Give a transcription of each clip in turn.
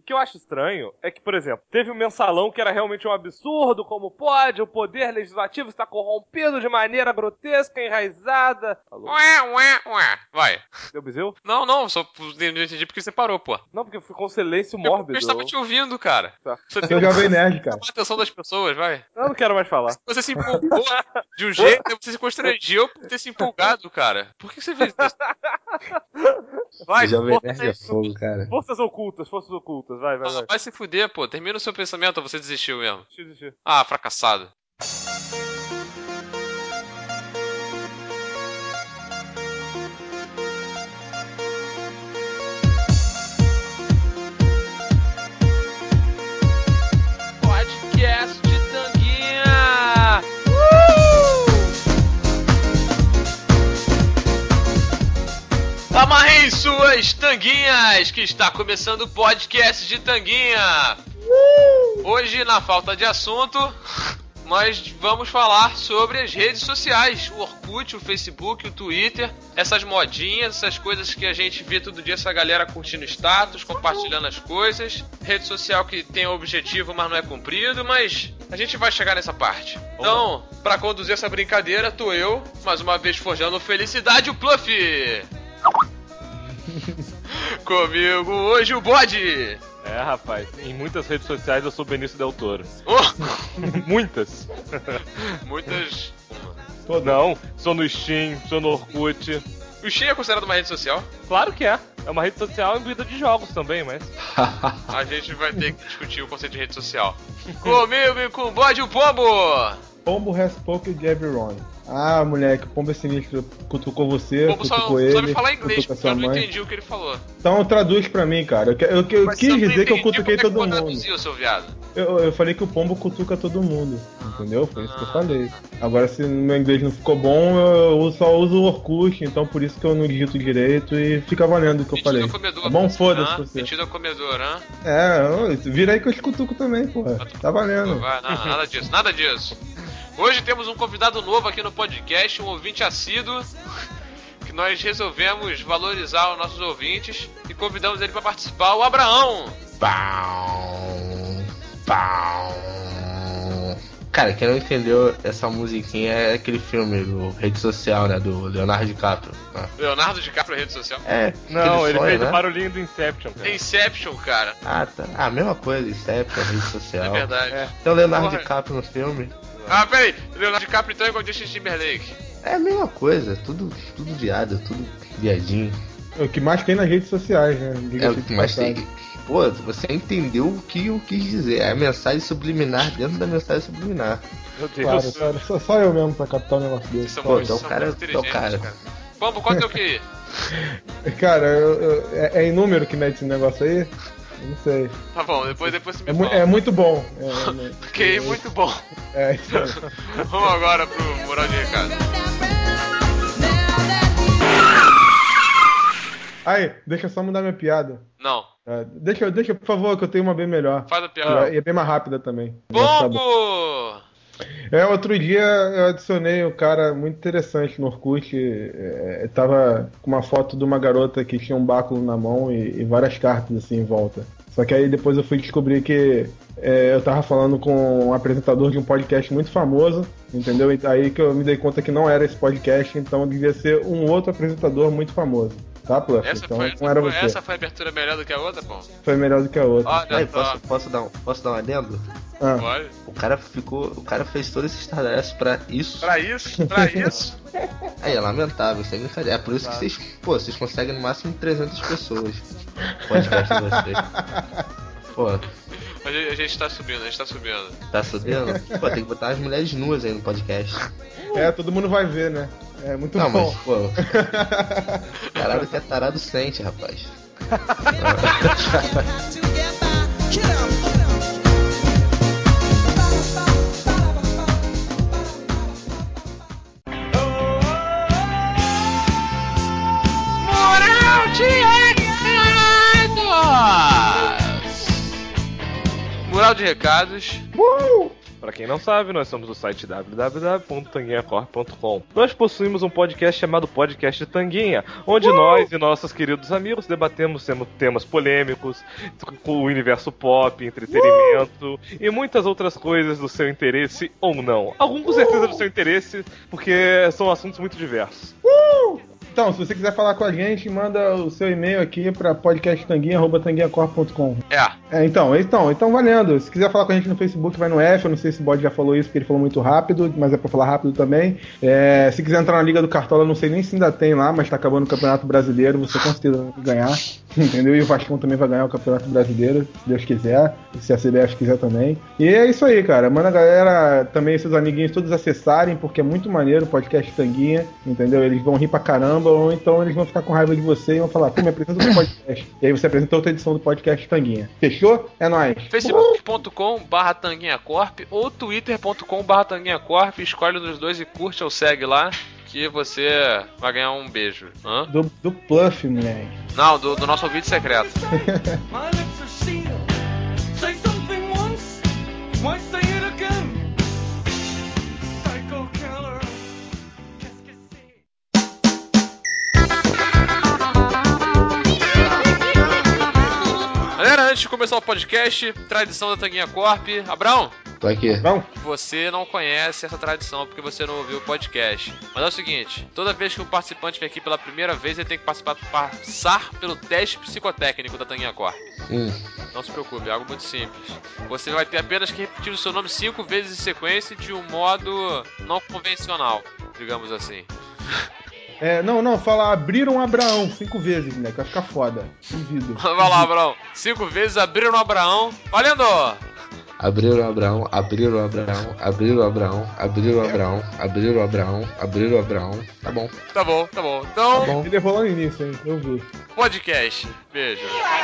que eu acho estranho é que, por exemplo, teve um mensalão que era realmente um absurdo, como pode, o poder legislativo está corrompido de maneira grotesca, enraizada. Alô? Ué. Vai. Deu bizil? Não, só não entendi porque você parou, pô. Não, porque ficou um silêncio Eu mórbido. estava te ouvindo, cara. Tá. Você Eu Jovem Nerd, cara. chamar a atenção das pessoas, vai. Eu não quero mais falar. Você se empolgou de um jeito, aí você se constrangeu por ter se empolgado, cara. Por que você fez isso? Vai, Jovem forças Nerd é aí. fogo, cara. Forças ocultas, vai. Vai se fuder, pô. Termina o seu pensamento ou você desistiu mesmo? Desistir. Ah, fracassado. Podcast de Tanguinha! Amarrem suas tanguinhas, que está começando o podcast de Tanguinha! Hoje, na falta de assunto, nós vamos falar sobre as redes sociais, o Orkut, o Facebook, o Twitter, essas modinhas, essas coisas que a gente vê todo dia, essa galera curtindo status, compartilhando as coisas, rede social que tem objetivo, mas não é cumprido, mas a gente vai chegar nessa parte. Então, para conduzir essa brincadeira, tô eu, mais uma vez forjando felicidade, o Pluff! Comigo hoje o Bode! É, rapaz, em muitas redes sociais eu sou Benício Del Toro. Muitas. Muitas... Não, sou no Steam, sou no Orkut. O Steam é considerado uma rede social? Claro que é. É uma rede social imbuída de jogos também, mas... A gente vai ter que discutir o conceito de rede social. Comigo e com o Bode o Pombo! Pombo has spoken de everyone. Ah, moleque, o pombo é sinistro. Cutucou você, O Pombo cutucou só me ele, falar inglês, cutucou a porque sua eu não mãe. entendi o que ele falou. Então traduz pra mim, cara. Eu Mas quis se eu não dizer que eu entendi, cutuquei como é que todo eu vou mundo. traduzir, o seu viado? Eu falei que o pombo cutuca todo mundo. Entendeu? Foi isso que eu falei. Agora, se meu inglês não ficou bom, eu só uso o Orkut, então por isso que eu não digito direito e fica valendo o que eu falei. Comedor, Tá bom? Foda-se você. Metido a comedor, hã? Vira aí que eu te cutuco também, porra. Tá valendo. Vai, nada disso. Hoje temos um convidado novo aqui no podcast, um ouvinte assíduo, que nós resolvemos valorizar os nossos ouvintes e convidamos ele para participar, o Abraão. Cara, quem não entendeu essa musiquinha é aquele filme do Rede Social, né? Do Leonardo DiCaprio. Leonardo DiCaprio, rede social? Não, ele fez né? o barulhinho do Inception, cara. Inception, cara. Ah, tá. Ah, mesma coisa, Inception, Rede Social. É verdade. É. Tem o Leonardo Porra. DiCaprio no filme. Ah, peraí. Leonardo DiCaprio então é igual Justin Timberlake. É a mesma coisa, tudo viado, tudo viadinho. É o que mais tem nas redes sociais, né? É o que mais tem. Pô, você entendeu o que eu quis dizer. É a mensagem subliminar dentro da mensagem subliminar. Meu Deus. Claro, só eu mesmo pra captar um negócio desse. São Pô, muito, então são o cara- muito inteligentes, então o cara. cara. Pombo, qual é o teu QI? Cara, é em número que mete esse negócio aí? Eu não sei. Tá bom, depois você me fala. É muito bom. QI muito bom. É isso aí. Vamos agora pro Mural de Recado. Aí, deixa eu só mudar minha piada. Não, Deixa, por favor, que eu tenho uma bem melhor. faz a piada. E é bem mais rápida também. Tá bom. Pombo! Outro dia eu adicionei um cara muito interessante no Orkut. Tava com uma foto de uma garota que tinha um báculo na mão e várias cartas assim em volta. Só que aí depois eu fui descobrir que eu tava falando com um apresentador de um podcast muito famoso, entendeu? E aí que eu me dei conta que não era esse podcast, então devia ser um outro apresentador muito famoso. Tá, Pluff? Então não era você. Essa foi a abertura melhor do que a outra, Pombo? Foi melhor do que a outra. Olha Aí, só. posso dar um adendo? Ah, Olha. O cara fez todo esse estardalhaço pra isso. Pra isso? Aí é lamentável, isso é brincadeira. É por isso que vocês conseguem no máximo 300 pessoas. Podcast de vocês. Pô, A gente tá subindo. tá subindo? Pô, tem que botar as mulheres nuas aí no podcast. todo mundo vai ver, né? É muito Não, bom. mas, pô. Caralho, que é tarado sente, rapaz. Mural de Recados! Mural de Recados. Pra quem não sabe, nós somos o site www.tanguinhacorp.com. Nós possuímos um podcast chamado Podcast de Tanguinha, onde nós e nossos queridos amigos debatemos temas polêmicos, com o universo pop, entretenimento e muitas outras coisas do seu interesse ou não. Alguns com certeza do seu interesse, porque são assuntos muito diversos. Então, se você quiser falar com a gente, manda o seu e-mail aqui pra podcasttanguinha@tanguinhacorp.com. Então valendo. Se quiser falar com a gente no Facebook, vai no F. Eu não sei se o Bode já falou isso, porque ele falou muito rápido, mas é pra falar rápido também. Se quiser entrar na Liga do Cartola, eu não sei nem se ainda tem lá, mas tá acabando o Campeonato Brasileiro, você com certeza vai ganhar. Entendeu? E o Vascão também vai ganhar o Campeonato Brasileiro, se Deus quiser, se a CBF quiser também. E é isso aí, cara. Manda a galera, também seus amiguinhos todos acessarem, porque é muito maneiro o podcast Tanguinha, entendeu? Eles vão rir pra caramba, ou então eles vão ficar com raiva de você e vão falar, pô, me apresenta o podcast. E aí você apresenta outra edição do podcast Tanguinha. Fechou? É nóis. facebook.com/tanguinhacorp ou twitter.com/tanguinhacorp. Escolhe um dos dois e curte ou segue lá, que você vai ganhar um beijo. Hã? Do Pluff, moleque. Não, do nosso ouvinte secreto. My lips are sealed. Say something once, why say it again? Psycho killer. Qu'est-ce que c'est? Galera, antes de começar o podcast, tradição da Tanguinha Corp. Abrão, Tô aqui. Não? você não conhece essa tradição porque você não ouviu o podcast. Mas é o seguinte, toda vez que um participante vem aqui pela primeira vez, ele tem que passar pelo teste psicotécnico da Tanguinha Corp. Não se preocupe, é algo muito simples. Você vai ter apenas que repetir o seu nome 5 vezes em sequência de um modo não convencional, digamos assim. Não, fala abriram Abraão 5 vezes, moleque, vai ficar foda. Duvido. Vai lá, Abrão. 5 vezes abriram Abraão. Valendo! Abriram Abraão, abriram Abraão, abriram Abraão, abriram Abraão, abriram Abraão, abriram Abraão. Tá bom. Tá bom. Então, Tá bom. Ele errou lá no início, hein? Eu vi. podcast. Beijo.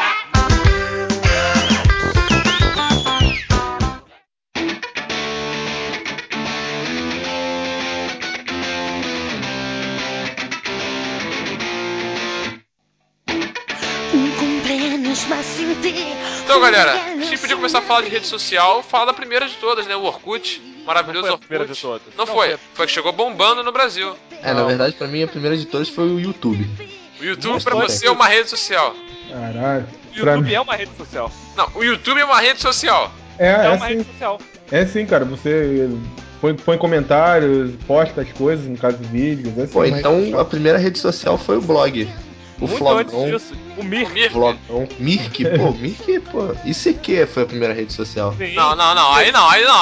Então, galera, a gente podia começar a falar de rede social, falar da primeira de todas, né? O Orkut. Maravilhoso Não foi a Orkut. primeira de todas. Não foi. Foi que chegou bombando no Brasil. Na verdade, pra mim, a primeira de todas foi o YouTube. O YouTube pra você é uma rede social. Caralho. O YouTube é uma rede social. Não, o YouTube é uma rede social. É uma sim. rede social. É sim, cara. Você põe comentários, posta as coisas, no caso de vídeos. É assim, Pô, mas- então a primeira rede social foi o blog. O Muito Flogão. antes disso. O Mir. Vlogão. Mirk, pô. ICQ foi a primeira rede social. Sim. Não. Aí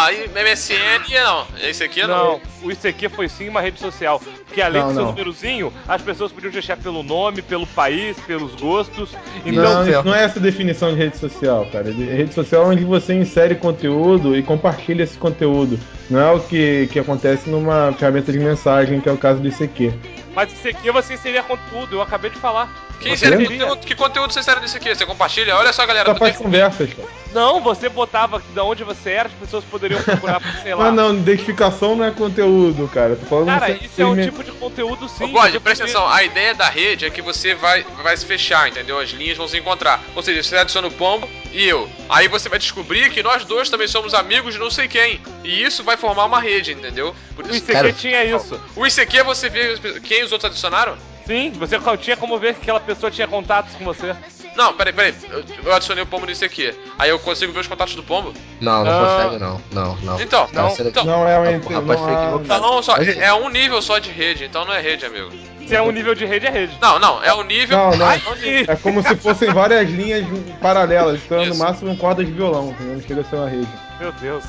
MSN não. Esse aqui Não, o ICQ foi sim uma rede social. Porque além do seu Não. númerozinho, as pessoas podiam deixar pelo nome, pelo país, pelos gostos. Não, Então, isso não é essa definição de rede social, cara. Rede social é onde você insere conteúdo e compartilha esse conteúdo. Não é o que acontece numa ferramenta de mensagem, que é o caso do ICQ. mas ICQ você inseria conteúdo, eu acabei de falar. Que, Você insere inseria. conteúdo, que conteúdo você insere nisso aqui? Você compartilha? Olha só, galera. Só tu faz tem- conversas, cara. Não, você botava de onde você era, as pessoas poderiam procurar por, sei lá. Ah, não, identificação não é conteúdo, cara. Tô falando Cara, você- isso é um tipo de conteúdo sim. Ô, Bode, você presta podia- atenção, a ideia da rede é que você vai se fechar, entendeu? As linhas vão se encontrar. Ou seja, você adiciona o Pombo e eu. Aí você vai descobrir que nós dois também somos amigos de não sei quem. E isso vai formar uma rede, entendeu? Por O isso, ICQ Cara, tinha isso. o ICQ você vê quem os outros adicionaram? Sim, você tinha como ver que aquela pessoa tinha contatos com você. Não, peraí. Eu adicionei o Pombo no ICQ. Aí eu consigo ver os contatos do Pombo? Não Ah. consegue, não. Não. Então, Tá sendo- então. Não é uma O rapaz foi equivocado. Não, só, Mas- é um nível só de rede, então não é rede, amigo. Se é um nível de rede, é rede. Não, é o nível. Não. Ai, É como se fossem várias linhas paralelas, então no Isso. máximo cordas de violão, entendeu? Não chega a ser uma rede. Meu Deus.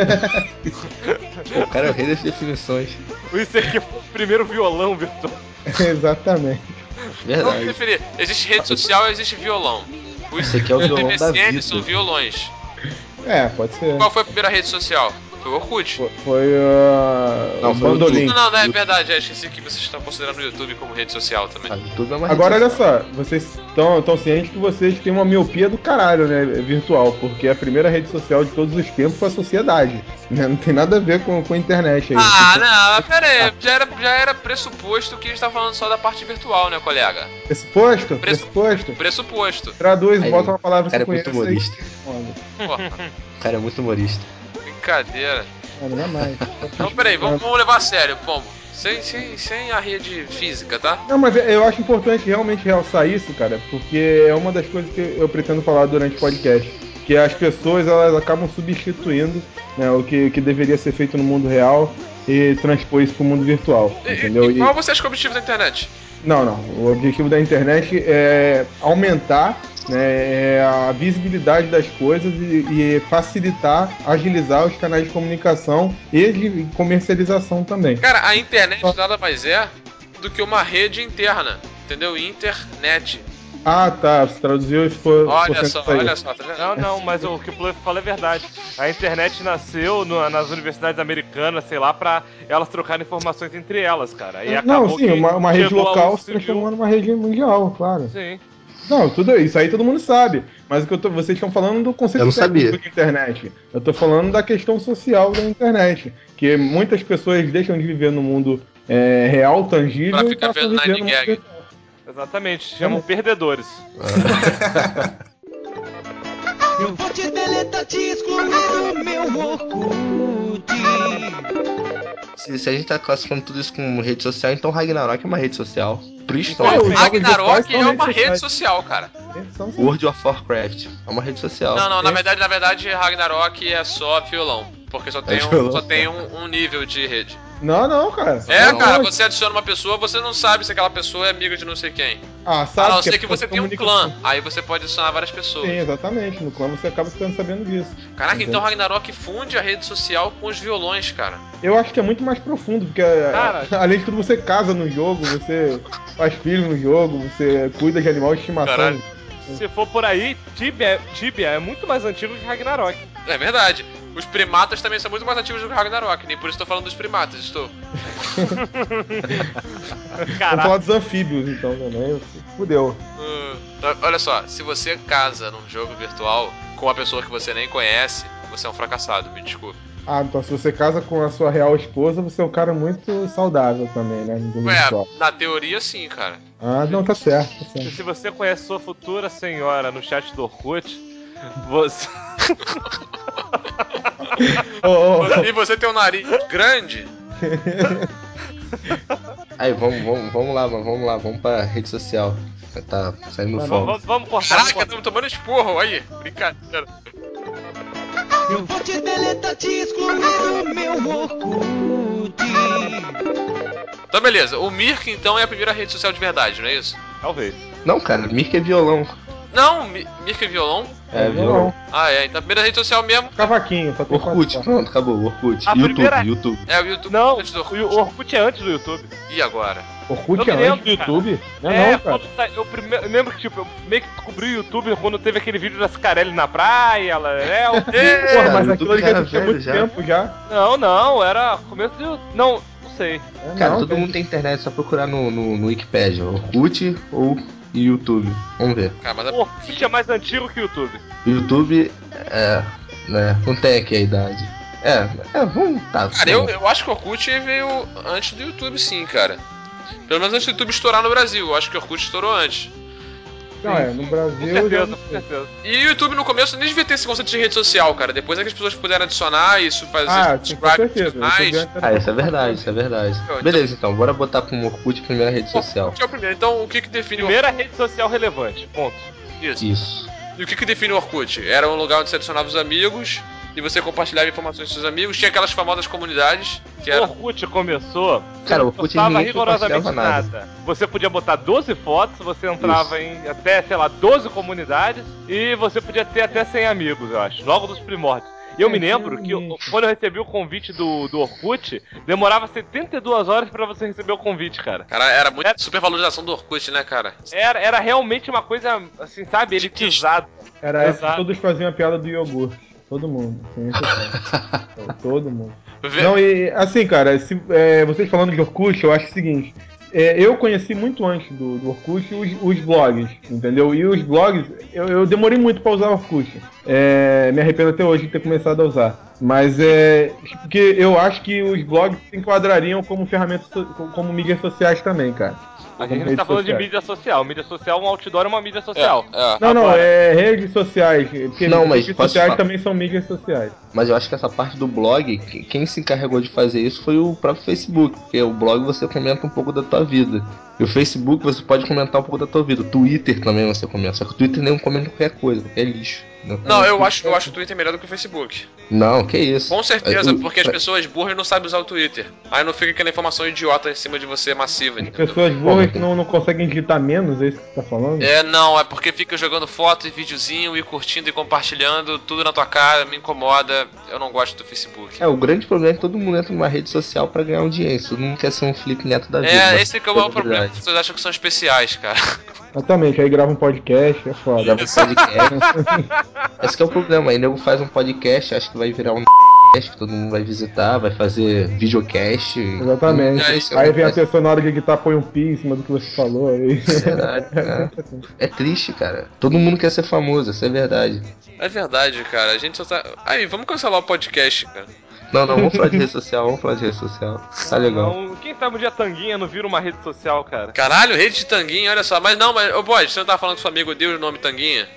Pô, o cara é o rei das definições. O ICQ foi o primeiro violão virtual. Exatamente. Vamos Verdade. definir. Existe rede social e existe violão. O Esse aqui é o violão da MSN vida. são violões. É, pode ser. Qual foi a primeira rede social? Foi o Orkut. Foi Não, o foi o Bandolim. Não, é verdade. Eu esqueci que vocês estão considerando o YouTube como rede social também. Ah, YouTube é uma Agora rede olha só, vocês estão cientes que vocês têm uma miopia do caralho, né, virtual, porque a primeira rede social de todos os tempos foi a sociedade, né, não tem nada a ver com a internet aí. Não, pera aí. Já era pressuposto que a gente tá falando só da parte virtual, né, colega? Pressuposto? Preço- Pressuposto? Pressuposto. Traduz, Aí, bota uma palavra que cara você é muito conhece aí. humorista. Porra. O cara é muito humorista. brincadeira. Não é mais. Não, peraí, vamos levar a sério, Pombo. Sem a rede física, tá? Não, mas eu acho importante realmente realçar isso, cara, porque é uma das coisas que eu pretendo falar durante o podcast. Que as pessoas, elas acabam substituindo, né, o que deveria ser feito no mundo real e transpor isso pro mundo virtual, entendeu? E qual você acha que é o objetivo da internet? Não. O objetivo da internet é aumentar, né, a visibilidade das coisas e facilitar, agilizar os canais de comunicação e de comercialização também. Cara, a internet nada mais é do que uma rede interna, entendeu? Internet. Ah, tá. Você traduziu e for. Olha só, tá vendo? Não, mas o que o Pluff fala é verdade. A internet nasceu nas universidades americanas, sei lá, pra elas trocarem informações entre elas, cara. E Não, sim, uma rede local se civil... transformou numa rede mundial, claro. Sim. Não, tudo isso aí todo mundo sabe. Mas o que vocês estão falando do conceito técnico da internet. Eu tô falando da questão social da internet. Que muitas pessoas deixam de viver no mundo real, tangível, pra e ficar passam vendo a viver no Nine mundo Gag. virtual. Exatamente, chamam perdedores. Eu vou te deletar, te excluir do meu Orkut. Se a gente tá classificando tudo isso como rede social, então Ragnarok é uma rede social. Ragnarok é uma rede social, cara. World of Warcraft é uma rede social. Não, na verdade, Ragnarok é só violão. Porque só tem um nível de rede. Não, cara. Cara, você adiciona uma pessoa, você não sabe se aquela pessoa é amiga de não sei quem. Sabe. A não ser que você tenha um clã. Aí você pode adicionar várias pessoas. Sim, exatamente. No clã você acaba ficando sabendo disso. Caraca, entendeu? Então Ragnarok funde a rede social com os violões, cara. Eu acho que é muito mais profundo, porque além de tudo você casa no jogo, você faz filho no jogo, você cuida de animal de estimação. Caralho. Se for por aí, Tibia é muito mais antigo que Ragnarok. É verdade. Os primatas também são muito mais antigos do que Ragnarok, nem por isso estou falando dos primatas, estou. Vamos falar dos anfíbios, então, também. Fudeu. Olha só, se você casa num jogo virtual com uma pessoa que você nem conhece, você é um fracassado, me desculpe. Então se você casa com a sua real esposa, você é um cara muito saudável também, né? No jogo virtual. Na teoria sim, cara. Não, tá certo. Se você conhece sua futura senhora no chat do Orkut, você... E você tem um nariz grande? Aí, vamos lá, vamos pra rede social. Tá saindo fogo. Vamos cortar. Caraca, estamos tomando esporro, aí, brincadeira. Eu vou te deletar, te excluir do meu Orkut. Então beleza, o Mirk então é a primeira rede social de verdade, não é isso? Talvez. Não, cara, Mirk é violão. Não, Mirk é violão? É violão. Então a primeira rede social mesmo. Cavaquinho, só tem Orkut, pronto, acabou. Orkut. YouTube. É o YouTube. Não, antes do Orkut. O Orkut é antes do YouTube. E agora? Orkut é antes do YouTube? Não, cara. Eu lembro que, eu meio que descobri o YouTube quando teve aquele vídeo da Cicarelli na praia, Porra, mas aquilo ali já tinha muito tempo já. Não, era começo do... Não sei. Cara, todo mundo tem internet, só procurar no Wikipedia, Orkut ou YouTube. Vamos ver. Cara, mas O Orkut é mais antigo que o YouTube. YouTube né? Não tem aqui a idade. Vamos. Tá. Cara, eu acho que o Orkut veio antes do YouTube, sim, cara. Pelo menos antes do YouTube estourar no Brasil. Eu acho que o Orkut estourou antes. No Brasil. Com certeza. E o YouTube no começo nem devia ter esse conceito de rede social, cara. Depois é que as pessoas puderam adicionar isso, fazer sim, com certeza. Isso é verdade. Beleza, então, bora botar pro Orkut primeira rede social. Orkut é o primeiro. Então, o que define o Primeira rede social relevante, ponto. Isso. E o que define o Orkut? Era um lugar onde você adicionava os amigos e você compartilhava informações com seus amigos. Tinha aquelas famosas comunidades que era... O Orkut começou... Cara, o Orkut não ninguém rigorosamente compartilhava nada. Você podia botar 12 fotos, você entrava em até, 12 comunidades e você podia ter até 100 amigos, eu acho, logo dos primórdios. E eu me lembro que quando eu recebi o convite do Orkut, demorava 72 horas pra você receber o convite, cara. Cara, era muito supervalorização do Orkut, né, cara? Era realmente uma coisa, assim, sabe, elitizada. Todos faziam a piada do iogurte. Todo mundo. Todo mundo. Não, e assim, cara, vocês falando de Orkut, eu acho o seguinte. Eu conheci muito antes do Orkut os blogs, entendeu? E os blogs, eu demorei muito pra usar o Orkut. Me arrependo até hoje de ter começado a usar. Mas porque eu acho que os blogs se enquadrariam como ferramentas, como mídias sociais também, cara. A Como gente tá redes falando de sociais. mídia social. Mídia social, um outdoor é uma mídia social. Não, Agora, é redes sociais. Porque Não, mas redes posso sociais falar? também são mídias sociais. Mas eu acho que essa parte do blog, quem se encarregou de fazer isso foi o próprio Facebook, porque o blog você comenta um pouco da tua vida. E o Facebook você pode comentar um pouco da tua vida. O Twitter também você comenta, só que o Twitter nem comenta qualquer coisa, qualquer lixo. Não, eu acho o Twitter melhor do que o Facebook. Não, que isso. Com certeza, porque as pessoas burras não sabem usar o Twitter. Aí não fica aquela informação idiota em cima de você massiva, As entendeu? pessoas burras não conseguem digitar menos, é isso que você tá falando? Não, é porque fica jogando foto e videozinho e curtindo e compartilhando tudo na tua cara, me incomoda, eu não gosto do Facebook. O grande problema é que todo mundo entra numa rede social pra ganhar audiência. Todo mundo quer ser um Felipe Neto da vida. Esse que é o maior problema, as pessoas acham que são especiais, cara. Exatamente, aí grava um podcast, é foda. Grava um podcast. Esse que é o problema, aí nego faz um podcast, acha que vai virar um podcast que todo mundo vai visitar, vai fazer videocast. Exatamente. Aí vem a pessoa na hora de editar, põe um pi em cima do que você falou. Aí... Verdade, cara. É triste, cara. Todo mundo quer ser famoso, isso é verdade. É verdade, cara, a gente só tá... Aí, vamos cancelar o podcast, cara. Não, vamos falar de rede social, Tá legal. não, quem sabe um dia Tanguinha não vira uma rede social, cara. Caralho, rede de Tanguinha, olha só. Mas, ô Bode, você não tá falando que seu amigo deu o nome Tanguinha?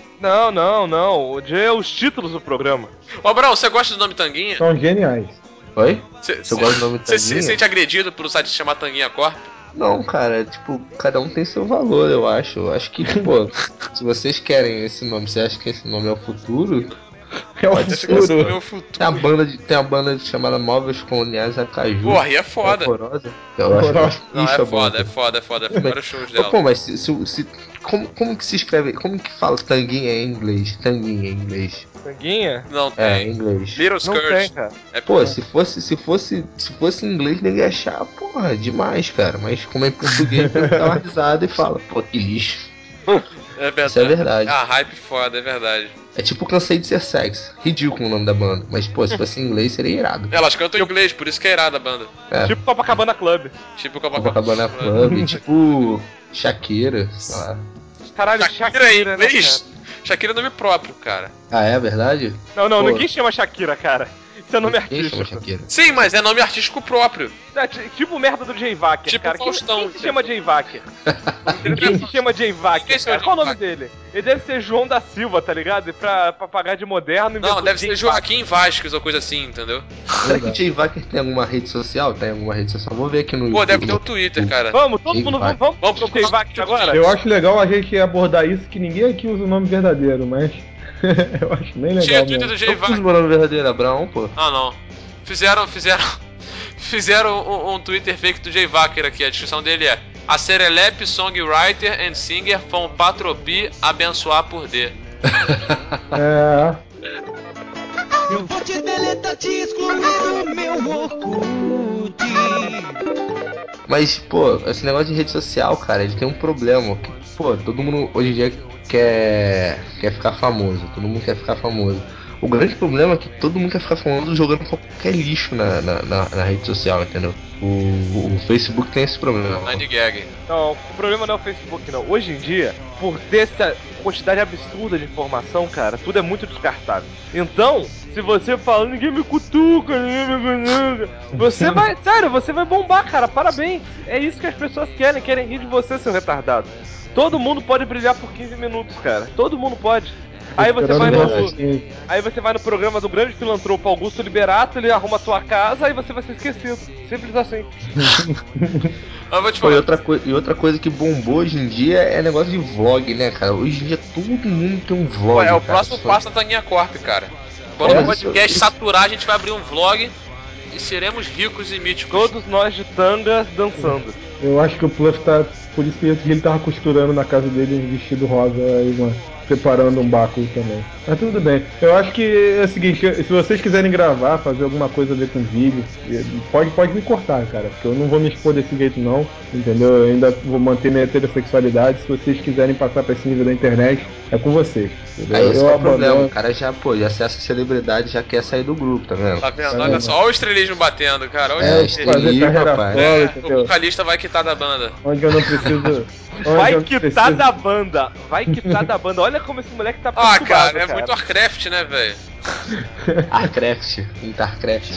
Não. O dia é os títulos do programa. Ô, Brão, você gosta do nome Tanguinha? São geniais. Oi? Você gosta do nome Você Tanguinha? se sente agredido por o site se chamar Tanguinha Corp? Não, cara, cada um tem seu valor, eu acho. Eu acho que, pô, se vocês querem esse nome, você acha que esse nome é o futuro? É o Esse é o futuro. meu futuro. Tem a banda chamada Móveis Coloniais Acaju. Porra, e é foda. Horrorosa. Eu acho Não, lixo a é banda. foda. Vários shows dela. Pô, mas como que se escreve? Como que fala Tanguinha em inglês? Tanguinha em inglês. Tanguinha? Não Em tem. inglês. Little Não Skirt. tem, cara. Pô, se fosse em inglês, ninguém ia achar, porra, demais, cara. Mas como é em português, você dá uma risada e fala, pô, que lixo. É verdade. Isso é verdade. Ah, hype foda, é verdade. É tipo Cansei de Ser Sexy. Ridículo o nome da banda. Mas, pô, se fosse em inglês, seria irado. Elas cantam em inglês, por isso que é irada a banda. Tipo Copacabana Club. Tipo Copacabana Club, tipo Shakira, sei lá. Caralho, Shakira em Shakira, né, inglês? cara? Shakira é nome próprio, cara. Ah, é verdade? Não, Pô, ninguém chama Shakira, cara. Isso é nome quem chama artístico. Shakira? Sim, mas é nome artístico próprio. Tipo merda do Jay Wacker, Tipo cara. Faustão, Quem se chama Jay Wacker? Quem se chama Jay Quem Wacker, se chama cara? Qual o Jay nome dele? Ele deve ser João da Silva, tá ligado? E pra pagar de moderno... Não, inventou deve Jay ser Joaquim Vasquez ou coisa assim, entendeu? Será que o Jay Wacker tem alguma rede social? Tem alguma rede social? Vou ver aqui no Pô, deve YouTube. ter o Twitter, cara. Vamos, todo Jay mundo, Wacker. vamos pro Jay Wacker agora? Eu acho legal a gente abordar isso, que ninguém aqui usa o nome verdadeiro, mas eu acho bem legal. Tinha o Twitter mesmo. do Jay Eu pus Wacker. meu nome verdadeiro, Abraão, pô. Ah, não. Fizeram um Twitter fake do Jay Wacker aqui. A descrição dele é: a Serelepe Songwriter and Singer from Patropi abençoar por D. É. Eu vou te deletar, te excluir do meu Orkut. Mas, pô, esse negócio de rede social, cara, ele tem um problema. Que, pô, todo mundo hoje em dia quer ficar famoso. Todo mundo quer ficar famoso. O grande problema é que todo mundo quer ficar famoso jogando qualquer lixo na rede social, entendeu? O Facebook tem esse problema. Nine Gag. Não, o problema não é o Facebook, não. Hoje em dia, por ter essa quantidade absurda de informação, cara, tudo é muito descartável. Então, se você fala, ninguém me cutuca, você vai, sério, você vai bombar, cara, parabéns. É isso que as pessoas querem rir de você, seu retardado. Todo mundo pode brilhar por 15 minutos, cara. Todo mundo pode. Aí você vai no programa do grande filantropo Augusto Liberato, ele arruma a sua casa e você vai ser esquecido. Simples assim. Eu vou te Pô, falar. e outra coisa que bombou hoje em dia é negócio de vlog, né, cara? Hoje em dia todo mundo tem um vlog. É o cara. próximo passo da Tanguinha Corp, cara. Quando o podcast saturar, a gente vai abrir um vlog e seremos ricos e míticos. Todos nós de tanga dançando. Eu acho que o Pluff tá. Por isso que ele tava costurando na casa dele um vestido rosa e preparando um báculo também. Mas tudo bem. Eu acho que é o seguinte, se vocês quiserem gravar, fazer alguma coisa a ver com vídeo, pode me cortar, cara, porque eu não vou me expor desse jeito não, entendeu? Eu ainda vou manter minha heterossexualidade. Se vocês quiserem passar pra esse nível da internet, é com vocês, entendeu? Aí esse é o problema, o cara já acessa a celebridade, já quer sair do grupo, tá vendo? Tá vendo? Olha só, olha o estrelismo batendo, cara. Olha É, o estrelismo, rapaz. o vocalista vai quitar da banda. Onde eu não preciso. Vai quitar da banda. Vai quitar da banda. Olha como esse moleque tá Ah, perturbado, cara, é muito Warcraft, né, velho? Arcraft, Starcraft.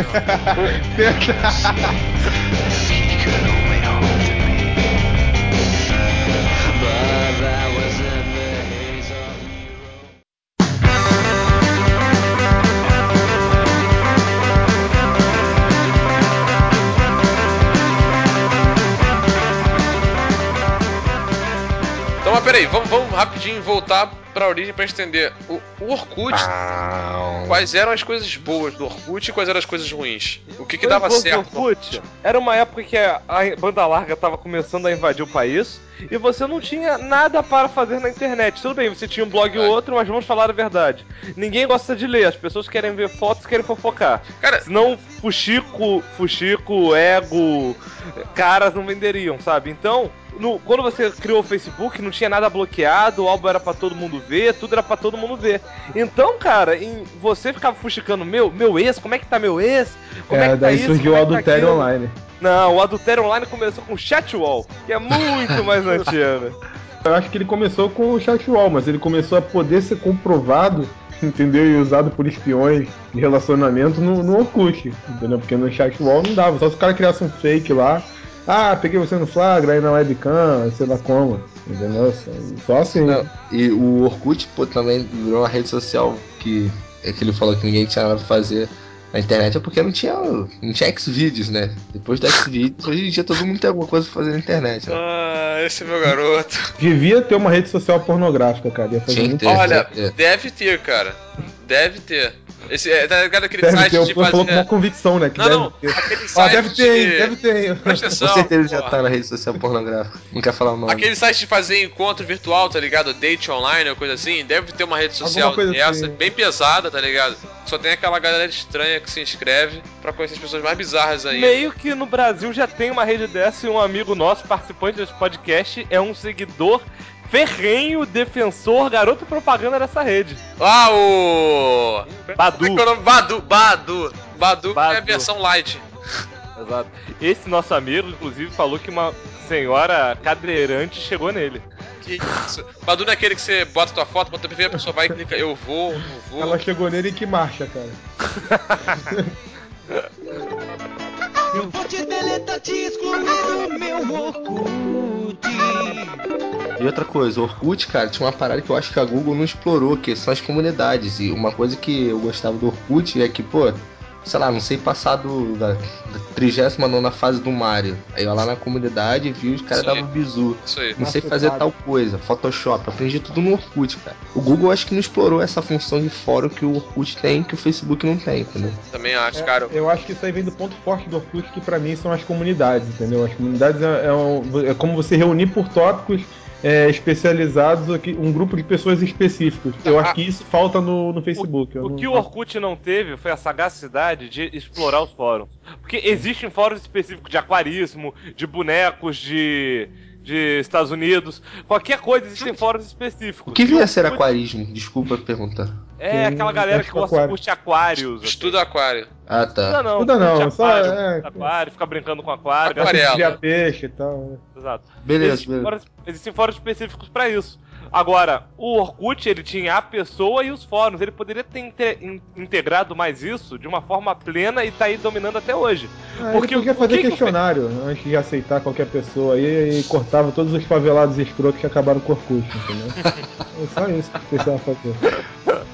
Então, mas peraí, vamos rapidinho voltar pra origem pra entender. O Orkut, quais eram as coisas boas do Orkut e quais eram as coisas ruins? O que dava certo? O Orkut era uma época que a banda larga tava começando a invadir o país e você não tinha nada para fazer na internet. Tudo bem, você tinha um blog ou outro, mas vamos falar a verdade. Ninguém gosta de ler, as pessoas querem ver fotos, querem fofocar. Cara, senão fuxico, ego, caras não venderiam, sabe? Então, quando você criou o Facebook, não tinha nada bloqueado, o álbum era pra todo mundo ver, tudo era pra todo mundo ver. Então, cara, você ficava fuxicando meu ex, como é que tá meu ex? Como é que tá daí isso? surgiu o Como é que tá adultério aquilo? online. Não, o adultério online começou com o Chatwall, que é muito mais antigo. Eu acho que ele começou com o Chatwall, mas ele começou a poder ser comprovado, entendeu? E usado por espiões de relacionamento no Orkut, entendeu? Porque no Chatwall não dava, só se o cara criasse um fake lá. Ah, peguei você no flagra aí na webcam, sei lá como, entendeu? Só assim. Não, e o Orkut, pô, também virou uma rede social que ele falou que ninguém tinha nada pra fazer na internet, é porque não tinha Xvideos, né? Depois do Xvideos, hoje em dia todo mundo tem alguma coisa pra fazer na internet, né? esse é meu garoto. Devia ter uma rede social pornográfica, cara. Ia fazer Tinha que muito ter. Olha, deve ter, cara. Deve ter. Tá ligado aquele Deve site ter, de o falou com fazer... uma convicção, né? Que Não, deve ter. aquele site Deve ter, hein? de... Deve ter, hein? Presta Com atenção, certeza já porra. tá na rede social pornográfica. Não quer falar o nome. Aquele site de fazer encontro virtual, tá ligado? Date online ou coisa assim, deve ter uma rede social Alguma coisa dessa, assim. bem pesada, tá ligado? Só tem aquela galera estranha que se inscreve pra conhecer as pessoas mais bizarras aí. Meio que no Brasil já tem uma rede dessa e um amigo nosso, participante desse podcast, é um seguidor ferrenho, defensor, garoto propaganda dessa rede. Ah, o... Badu. Como é que é o nome? Badu é a versão light. Exato. Esse nosso amigo, inclusive, falou que uma senhora cadeirante chegou nele. Que isso? Badu não é aquele que você bota tua foto, bota perfil, a pessoa vai e clica, eu vou, não vou. Ela chegou nele em que marcha, cara? Eu vou te deletar, te excluir do meu Orkut. E outra coisa, o Orkut, cara, tinha uma parada que eu acho que a Google não explorou, que são as comunidades. E uma coisa que eu gostava do Orkut é que, pô, sei lá, não sei passar da 39ª fase do Mario. Aí eu ia lá na comunidade e vi os caras Isso aí. davam bizu. Isso aí. Não sei fazer tal coisa, Photoshop, aprendi tudo no Orkut, cara. O Google acho que não explorou essa função de fórum que o Orkut tem, que o Facebook não tem, entendeu? Também acho, cara. Eu acho que isso aí vem do ponto forte do Orkut, que pra mim são as comunidades, entendeu? As comunidades é como você reunir por tópicos especializados, um grupo de pessoas específicos. Eu acho que isso falta no Facebook. O que o Orkut não teve foi a sagacidade de explorar os fóruns. Porque existem fóruns específicos de aquarismo, de bonecos, de Estados Unidos. Qualquer coisa, existem fóruns específicos. O que vinha a E ser Orkut aquarismo? Desculpa perguntar. É aquela galera que curte aquários. Estuda aquário. Ah, tá. Estuda não, curte só aquário, fica brincando com aquário. Aquarela. criar peixe e tal. Exato. Beleza, Existem fóruns específicos pra isso. Agora, o Orkut, ele tinha a pessoa e os fóruns. Ele poderia ter integrado mais isso de uma forma plena e tá aí dominando até hoje. Porque ele podia fazer questionário antes de aceitar qualquer pessoa aí e cortava todos os favelados escrotos que acabaram com o Orkut, entendeu? É só isso que precisava fazer.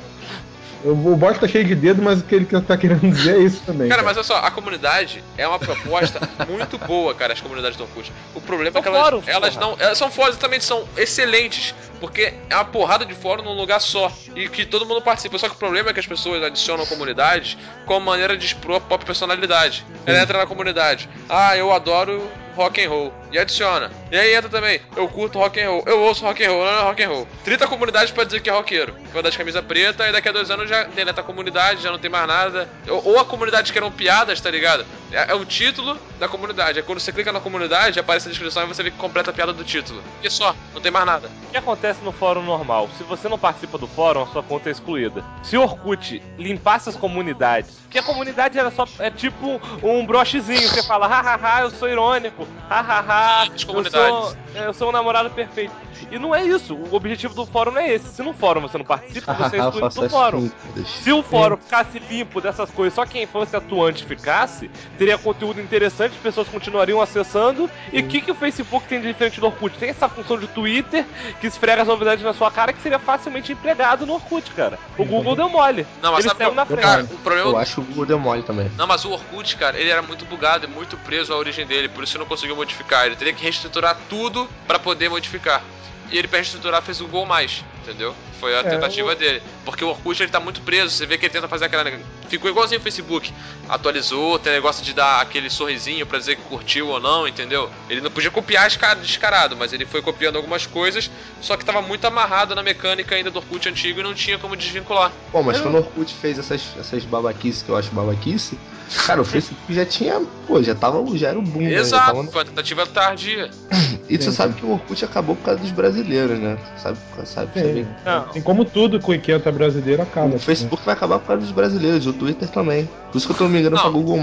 O bot tá cheio de dedo, mas o que ele tá querendo dizer é isso também. Cara, mas olha só, a comunidade é uma proposta muito boa, cara, as comunidades do Orkut. O problema São é que fóruns, elas não. São fóruns, exatamente, são excelentes. Porque é uma porrada de fórum num lugar só. E que todo mundo participa. Só que o problema é que as pessoas adicionam comunidades como maneira de expor a própria personalidade. Ela entra na comunidade. Ah, eu adoro rock and roll. E adiciona. E aí entra também. Eu curto rock and roll. Eu ouço rock and roll. Não é rock and roll. 30 comunidades pra dizer que é roqueiro. Vai dar de camisa preta e daqui a 2 anos já deleta a comunidade, já não tem mais nada. Ou a comunidade que eram piadas, tá ligado? É o título da comunidade. Aí quando você clica na comunidade, aparece a descrição e você vê que completa a piada do título. E só, não tem mais nada. O que acontece no fórum normal? Se você não participa do fórum, a sua conta é excluída. Se o Orkut limpasse as comunidades, porque a comunidade era só tipo um brochezinho, você fala, hahaha, eu sou irônico, hahaha, as comunidades. Eu sou um namorado perfeito. E não é isso. O objetivo do fórum não é esse. Se no fórum você não participa, você é excluído do fórum. Se o fórum ficasse limpo dessas coisas, só quem fosse atuante ficasse, teria conteúdo interessante, as pessoas continuariam acessando. E o que o Facebook tem de diferente do Orkut? Tem essa função de Twitter que esfrega as novidades na sua cara que seria facilmente empregado no Orkut, cara. O Google deu mole. Não, mas ele sabe saiu na frente. cara, o problema... Eu acho que o Google deu mole também. Não, mas o Orkut, cara, ele era muito bugado e muito preso à origem dele, por isso não conseguiu modificar. Ele teria que reestruturar tudo pra poder modificar. E ele, pra reestruturar, fez o Google+, entendeu? Foi a tentativa dele. Porque o Orkut, ele tá muito preso. Você vê que ele tenta fazer aquela... Ficou igualzinho o Facebook. Atualizou, tem negócio de dar aquele sorrisinho pra dizer que curtiu ou não, entendeu? Ele não podia copiar descarado, mas ele foi copiando algumas coisas, só que tava muito amarrado na mecânica ainda do Orkut antigo e não tinha como desvincular. Pô, mas quando o Orkut fez essas babaquices que eu acho babaquice, cara, o Facebook já tinha... Pô, já era o boom, Exato, né? foi uma tentativa tardia. E você sabe que o Orkut acabou por causa dos brasileiros, né? Sabe Não. Assim como tudo que entra brasileiro acaba. O Facebook vai acabar por causa dos brasileiros, o Twitter também. Por isso que eu tô migrando pra Google+.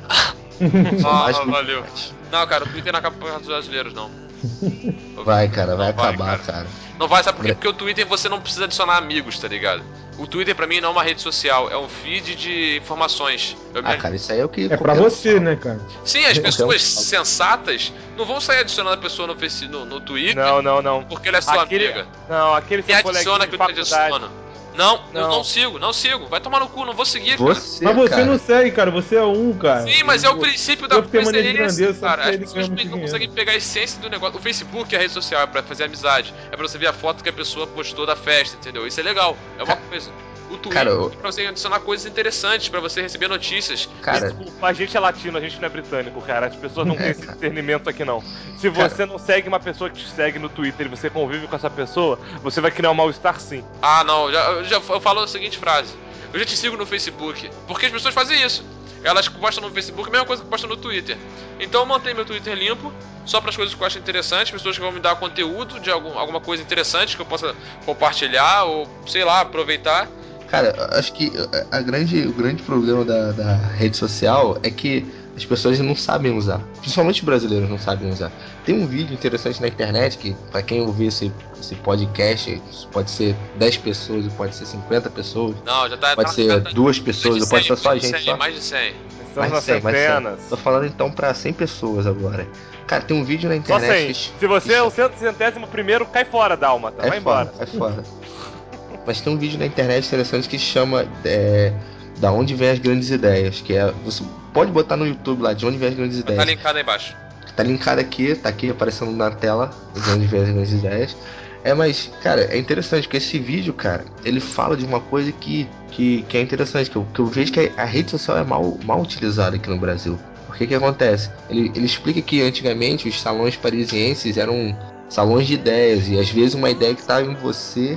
Valeu. Não, cara, o Twitter não acaba por causa dos brasileiros, não. Vai, cara, vai acabar, cara. Não vai, sabe por quê? Porque o Twitter você não precisa adicionar amigos, tá ligado? O Twitter pra mim não é uma rede social, é um feed de informações. Cara, isso aí é o que... É pra você, né, cara? Sim, as pessoas sensatas não vão sair adicionando a pessoa no Twitter. Não. Porque ela é sua amiga. Não, aquele Quem seu coleguinha adiciona de que eu te faculdade. adiciono. Eu não sigo. Vai tomar no cu, não vou seguir, cara. Mas você não segue, cara, você é um, cara. Sim, mas é o princípio da coisa mania de grandeza, esse, cara. só As porque pessoas ele não ganha conseguem pegar a essência do negócio. O Facebook é a rede social, é pra fazer amizade. É pra você ver a foto que a pessoa postou da festa, entendeu? Isso é legal, é uma coisa. O Twitter é pra você adicionar coisas interessantes, pra você receber notícias. Cara, desculpa, a gente é latino, a gente não é britânico, cara. As pessoas não têm esse discernimento aqui, não. Se você não segue uma pessoa que te segue no Twitter e você convive com essa pessoa, você vai criar um mal-estar sim. Ah, não, eu falo a seguinte frase. Eu já te sigo no Facebook. Porque as pessoas fazem isso. Elas postam no Facebook a mesma coisa que postam no Twitter. Então eu mantenho meu Twitter limpo, só para as coisas que eu acho interessantes, pessoas que vão me dar conteúdo de alguma coisa interessante que eu possa compartilhar ou, sei lá, aproveitar. Cara, acho que o grande problema da rede social é que as pessoas não sabem usar. Principalmente os brasileiros não sabem usar. Tem um vídeo interessante na internet que, pra quem ouvir esse podcast, pode ser 10 pessoas, pode ser 50 pessoas. Não, já tá. Pode ser 2 pessoas, pode ser só a gente só. Mais de 100. Estamos nas centenas. Tô falando então pra 100 pessoas agora. Cara, tem um vídeo na Só internet 100. Se você é o 101º, cai fora, Dálmata. Vai embora. Vai fora. Mas tem um vídeo na internet interessante que chama Da Onde Vem as Grandes Ideias. Que é. Você pode botar no YouTube lá, De Onde Vem as Grandes Ideias. Tá linkado aí embaixo. Tá linkado aqui, tá aqui aparecendo na tela, De Onde Vem as Grandes Ideias. Mas, cara, é interessante, porque esse vídeo, cara, ele fala de uma coisa que é interessante, que eu vejo que a rede social é mal utilizada aqui no Brasil. Porque que acontece? Ele explica que antigamente os salões parisienses eram salões de ideias, e às vezes uma ideia que estava em você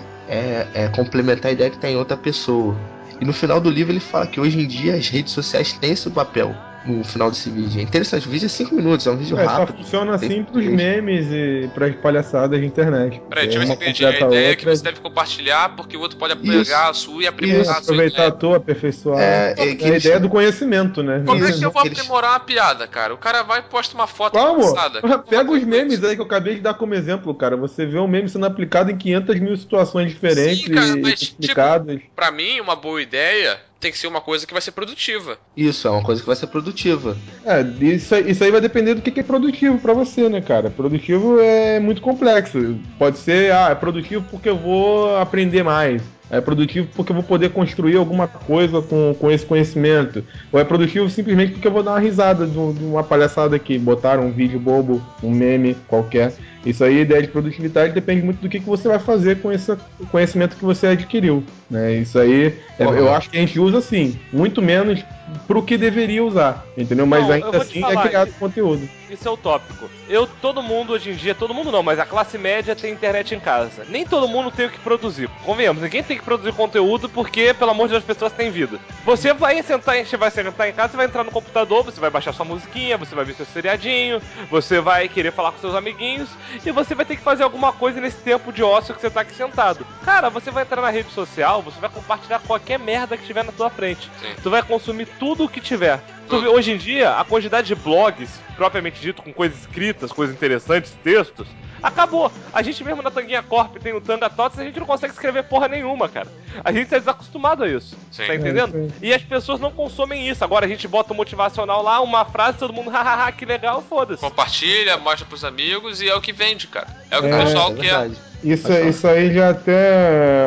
é complementar a ideia que está em outra pessoa. E no final do livro ele fala que hoje em dia as redes sociais têm esse papel. No final desse vídeo. É interessante, o vídeo é 5 minutos, é um vídeo rápido. Só funciona assim pros memes e pras palhaçadas de internet. Peraí, deixa eu ver se entendi. A ideia é que você deve compartilhar, porque o outro pode pegar a sua e aprimorar a sua aproveitar a tua, aperfeiçoar. É a ideia do conhecimento, né? Como é que eu vou aprimorar uma piada, cara? O cara vai e posta uma foto engraçada. Pega os memes aí que eu acabei de dar como exemplo, cara. Você vê um meme sendo aplicado em 500 mil situações diferentes. Sim, cara, mas explicadas. Tipo, pra mim, uma boa ideia tem que ser uma coisa que vai ser produtiva. Isso, é uma coisa que vai ser produtiva. Isso aí vai depender do que é produtivo pra você, né, cara? Produtivo é muito complexo. Pode ser, é produtivo porque eu vou aprender mais. É produtivo porque eu vou poder construir alguma coisa com esse conhecimento. Ou é produtivo simplesmente porque eu vou dar uma risada de uma palhaçada aqui. Botaram um vídeo bobo, um meme qualquer. Isso aí, a ideia de produtividade depende muito do que você vai fazer com esse conhecimento que você adquiriu, né? Isso aí, eu acho que a gente usa assim, muito menos pro que deveria usar, entendeu? Mas ainda assim é criado conteúdo. Isso é utópico. Todo mundo hoje em dia, todo mundo não, mas a classe média tem internet em casa. Nem todo mundo tem o que produzir. Convenhamos, ninguém tem que produzir conteúdo porque, pelo amor de Deus, as pessoas têm vida. Você vai sentar em casa, você vai entrar no computador, você vai baixar sua musiquinha, você vai ver seu seriadinho, você vai querer falar com seus amiguinhos e você vai ter que fazer alguma coisa nesse tempo de ócio que você tá aqui sentado. Cara, você vai entrar na rede social, você vai compartilhar qualquer merda que tiver na tua frente. Sim. Tu vai consumir tudo o que tiver. Tu vê, hoje em dia, a quantidade de blogs, propriamente dito, com coisas escritas, coisas interessantes, textos, acabou. A gente mesmo na Tanguinha Corp tem o Tanga Tots, a gente não consegue escrever porra nenhuma, cara. A gente tá desacostumado a isso. Sim. Tá entendendo? E as pessoas não consomem isso. Agora a gente bota um motivacional lá, uma frase, todo mundo, hahaha, que legal, foda-se. Compartilha, mostra pros amigos e é o que vende, cara. É o que o pessoal quer. Isso aí já até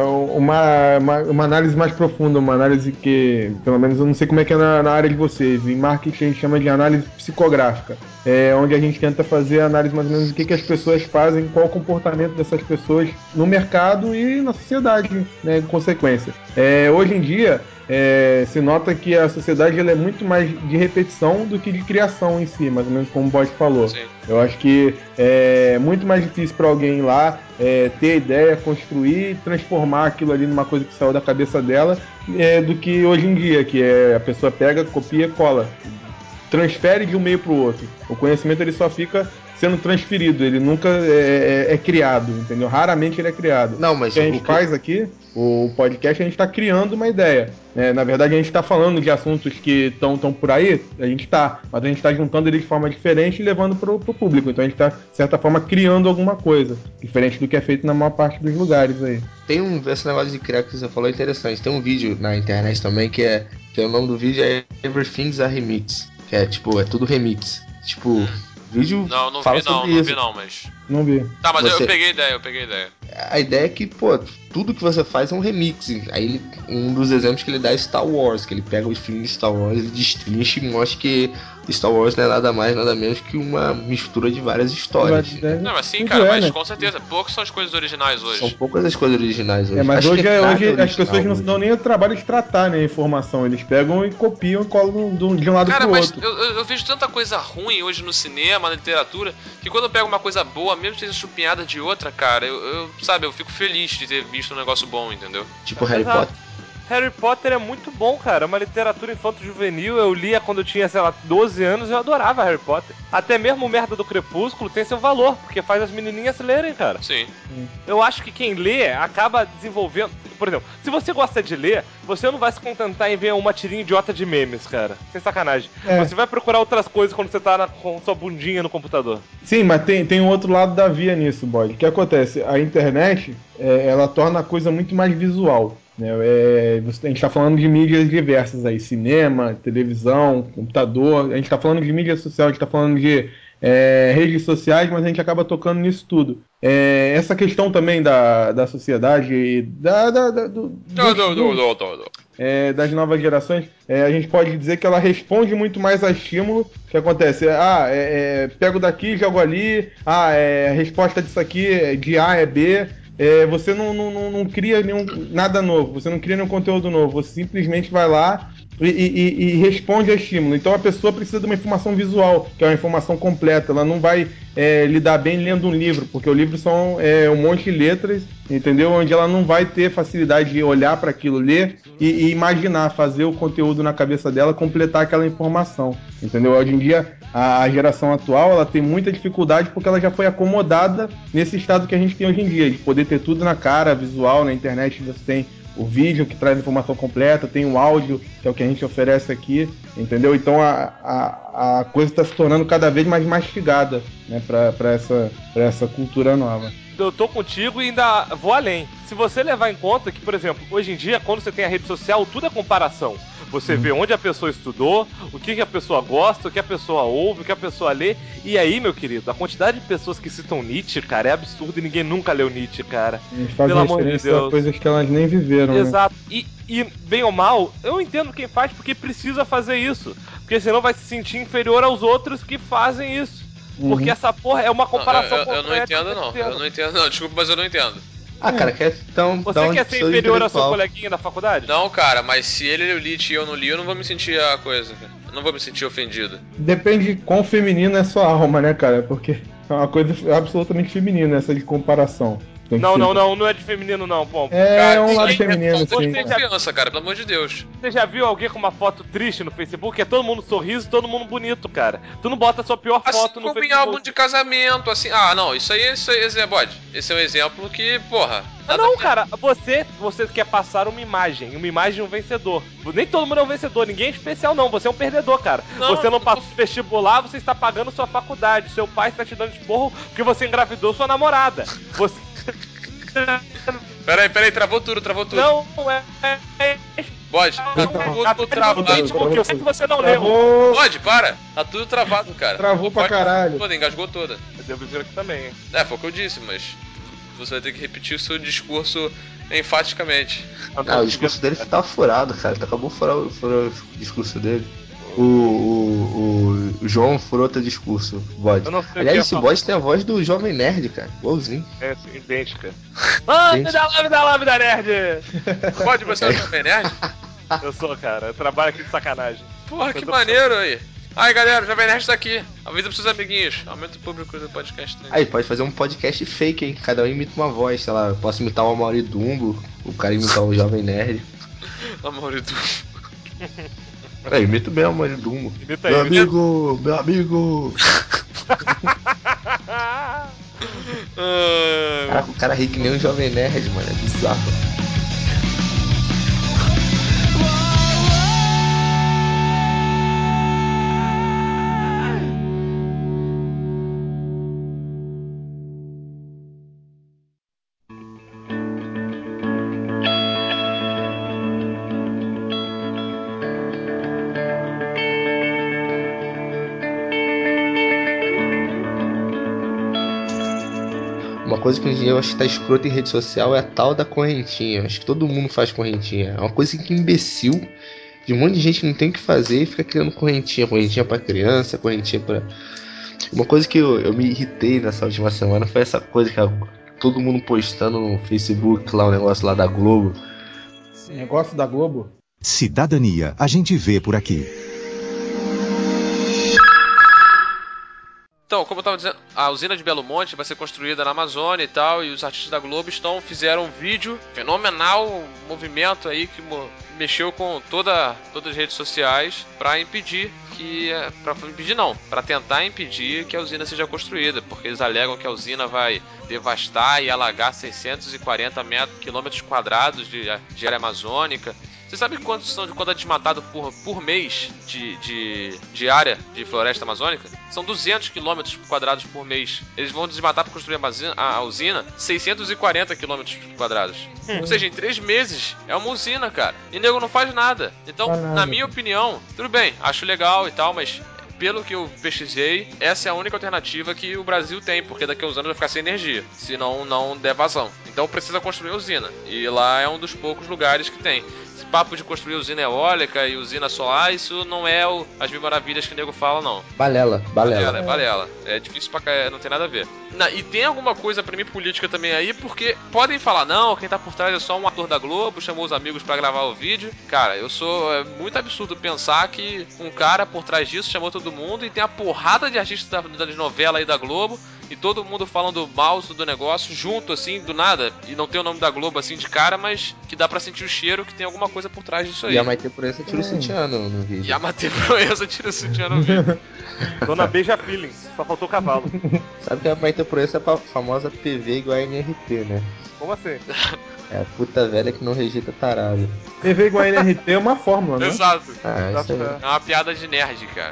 uma análise mais profunda, uma análise que, pelo menos eu não sei como é que é na área de vocês, em marketing a gente chama de análise psicográfica, onde a gente tenta fazer a análise mais ou menos do que as pessoas fazem, qual o comportamento dessas pessoas no mercado e na sociedade, né, em consequência. Hoje em dia, se nota que a sociedade ela é muito mais de repetição do que de criação em si, mais ou menos como o Boyd falou. Sim. Eu acho que é muito mais difícil para alguém ir lá ter ideia, construir, transformar aquilo ali numa coisa que saiu da cabeça dela, do que hoje em dia, que a pessoa pega, copia, cola, transfere de um meio para o outro. O conhecimento ele só fica sendo transferido, ele nunca é criado, entendeu? Raramente ele é criado. Não, mas o que a gente faz aqui, o podcast, a gente está criando uma ideia. Na verdade, a gente está falando de assuntos que estão por aí, a gente está, mas a gente está juntando eles de forma diferente e levando para o público. Então a gente está, de certa forma, criando alguma coisa, diferente do que é feito na maior parte dos lugares aí. Tem esse negócio de criar que você falou é interessante. Tem um vídeo na internet também que o nome do vídeo é Everything's a Remix, que é tipo, é tudo remix. Tipo, vídeo Não fala vi sobre não, isso. não vi não, mas... Não vi. Tá, mas Você- eu peguei ideia. A ideia é que, pô, tudo que você faz é um remix. Aí um dos exemplos que ele dá é Star Wars, que ele pega os filmes de Star Wars e destrincha e mostra que Star Wars não é nada mais, nada menos que uma mistura de várias histórias. Não, mas sim, Tudo cara, mas né? com certeza, poucos são as coisas originais hoje. São poucas as coisas originais hoje. Mas Acho hoje, que nada hoje é as pessoas não se dão hoje. nem o trabalho de tratar, né, a informação. Eles pegam e copiam e colam de um lado Cara, pro mas outro. eu vejo tanta coisa ruim hoje no cinema, na literatura, que quando eu pego uma coisa boa, mesmo que seja chupinhada de outra, cara, eu fico feliz de ter visto um negócio bom, entendeu? Tipo Harry Exato. Potter. Harry Potter é muito bom, cara. É uma literatura infanto-juvenil. Eu lia quando eu tinha, sei lá, 12 anos e eu adorava Harry Potter. Até mesmo o Merda do Crepúsculo tem seu valor, porque faz as menininhas lerem, cara. Sim. Eu acho que quem lê acaba desenvolvendo... Por exemplo, se você gosta de ler, você não vai se contentar em ver uma tirinha idiota de memes, cara. Sem sacanagem. Você vai procurar outras coisas quando você tá com sua bundinha no computador. Sim, mas tem um outro lado da via nisso, Boyd. O que acontece? A internet, ela torna a coisa muito mais visual. Né? A gente está falando de mídias diversas aí, cinema, televisão, computador. A gente está falando de mídia social, a gente está falando de redes sociais, mas a gente acaba tocando nisso tudo. Essa questão também da sociedade e das novas gerações, a gente pode dizer que ela responde muito mais a estímulo. O que acontece? Pego daqui, jogo ali, a resposta disso aqui de A é B. Você não cria nada novo, você não cria nenhum conteúdo novo, você simplesmente vai lá e responde a estímulo. Então a pessoa precisa de uma informação visual, que é uma informação completa. Ela não vai lidar bem lendo um livro, porque o livro são um monte de letras, entendeu? Onde ela não vai ter facilidade de olhar para aquilo, ler e imaginar, fazer o conteúdo na cabeça dela, completar aquela informação, entendeu? Hoje em dia a geração atual ela tem muita dificuldade porque ela já foi acomodada nesse estado que a gente tem hoje em dia, de poder ter tudo na cara, visual, na internet você tem o vídeo que traz informação completa, tem o áudio, que é o que a gente oferece aqui, entendeu? Então a coisa está se tornando cada vez mais mastigada, né, para essa cultura nova. Eu tô contigo e ainda vou além. Se você levar em conta que, por exemplo, hoje em dia, quando você tem a rede social, tudo é comparação. Você vê onde a pessoa estudou, o que a pessoa gosta, o que a pessoa ouve, o que a pessoa lê. E aí, meu querido, a quantidade de pessoas que citam Nietzsche, cara, é absurda e ninguém nunca leu Nietzsche, cara. Eles fazem Pelo amor de referência a Deus. coisas que elas nem viveram, Exato. Né? E, bem ou mal, eu entendo quem faz porque precisa fazer isso. Porque senão vai se sentir inferior aos outros que fazem isso. Porque essa porra é uma comparação eu não entendo, não. Eu não entendo, não. Desculpa, mas eu não entendo. Cara, então... Você quer ser inferior ao seu coleguinha da faculdade? Não, cara, mas se ele leu Nietzsche e eu não li, eu não vou me sentir a coisa, cara. Eu não vou me sentir ofendido. Depende de quão feminino é sua alma, né, cara? Porque é uma coisa absolutamente feminina essa de comparação. Não é de feminino não, Pombo. É um lado sim, feminino, falta de sim. confiança, cara, pelo amor de Deus. Você já viu alguém com uma foto triste no Facebook? É todo mundo sorriso, todo mundo bonito, cara. Tu não bota a sua pior Assim foto no como em Facebook. álbum de casamento, assim. Ah, não, isso aí é bode. Esse é um exemplo que, porra. Ah, nada não, a ver. cara, você quer passar uma imagem de um vencedor. Nem todo mundo é um vencedor, ninguém é especial não, você é um perdedor, cara. Não, você não eu passou no vestibular, você está pagando sua faculdade, seu pai está te dando esporro porque você engravidou sua namorada. Você... Peraí, travou tudo. Não é... Bode, tá tudo travado. porque eu sei que você não leu. Travou, Pode, para. Tá tudo travado, cara. travou pra Pode- caralho. Toda, engasgou toda. Eu devo dizer aqui também, hein. Foi o que eu disse, mas você vai ter que repetir o seu discurso enfaticamente. Ah, o discurso dele tá furado, cara. Acabou de furar o discurso dele. O João furou teu discurso, bode. Eu não sei o que Aliás, ia esse falar. bode tem a voz do Jovem Nerd, cara. Igualzinho. É assim, idêntica. Lambda, nerd! Pode, você é o Jovem Nerd? Eu sou, cara. Eu trabalho aqui de sacanagem. Porra, que maneiro aí. Ai, galera, o Jovem Nerd tá aqui. Avisa pros seus amiguinhos. Aumenta o público do podcast. Aí, pode fazer um podcast fake, hein? Cada um imita uma voz, sei lá. Eu posso imitar o Amaury Dumbo, o cara imitar o Jovem Nerd. Amorito. Eu imito bem o Amaury Dumbo. Imita Meu aí, amigo, meu amigo. Caraca, o cara ri que nem um Jovem Nerd, mano. É bizarro. Uma coisa que hoje em dia eu acho que tá escroto em rede social é a tal da correntinha. Acho que todo mundo faz correntinha. É uma coisa que imbecil de um monte de gente que não tem o que fazer e fica criando correntinha. Correntinha pra criança, correntinha pra... Uma coisa que eu me irritei nessa última semana foi essa coisa que todo mundo postando no Facebook lá, o negócio lá da Globo. Negócio da Globo? Cidadania, a gente vê por aqui. Então, como eu tava dizendo, a usina de Belo Monte vai ser construída na Amazônia e tal, e os artistas da Globo fizeram um vídeo fenomenal, um movimento aí que mexeu com todas as redes sociais para impedir para tentar impedir que a usina seja construída, porque eles alegam que a usina vai devastar e alagar 640 quilômetros quadrados de área amazônica. Você sabe quanto é desmatado por mês de área de floresta amazônica? São 200 km quadrados por mês. Eles vão desmatar para construir a usina 640 km quadrados. Ou seja, em 3 meses é uma usina, cara. E o nego não faz nada. Então, na minha opinião, tudo bem, acho legal e tal, mas pelo que eu pesquisei, essa é a única alternativa que o Brasil tem, porque daqui a uns anos vai ficar sem energia, se não der vazão. Então precisa construir a usina. E lá é um dos poucos lugares que tem. Esse papo de construir usina eólica e usina solar, isso não é as mil maravilhas que o nego fala, não. Balela. É balela. É difícil pra cá, não tem nada a ver. E tem alguma coisa pra mim política também aí, porque podem falar, não, quem tá por trás é só um ator da Globo, chamou os amigos pra gravar o vídeo. Cara, é muito absurdo pensar que um cara por trás disso chamou todo mundo e tem a porrada de artistas da novela aí da Globo e todo mundo falando mal do negócio junto, assim, do nada. E não tem o nome da Globo, assim, de cara, mas que dá pra sentir o cheiro que tem alguma coisa por trás disso aí. E a Maite Proença tira o sutiã no vídeo. E a Maite Proença tira o sutiã no vídeo. Dona Beija Feelings, só faltou cavalo. Sabe que a Maite Proença é a famosa PV igual a NRT, né? Como assim? É a puta velha que não rejeita tarado. TV igual a NRT é uma fórmula, né? Exato. Isso aí. É uma piada de nerd, cara.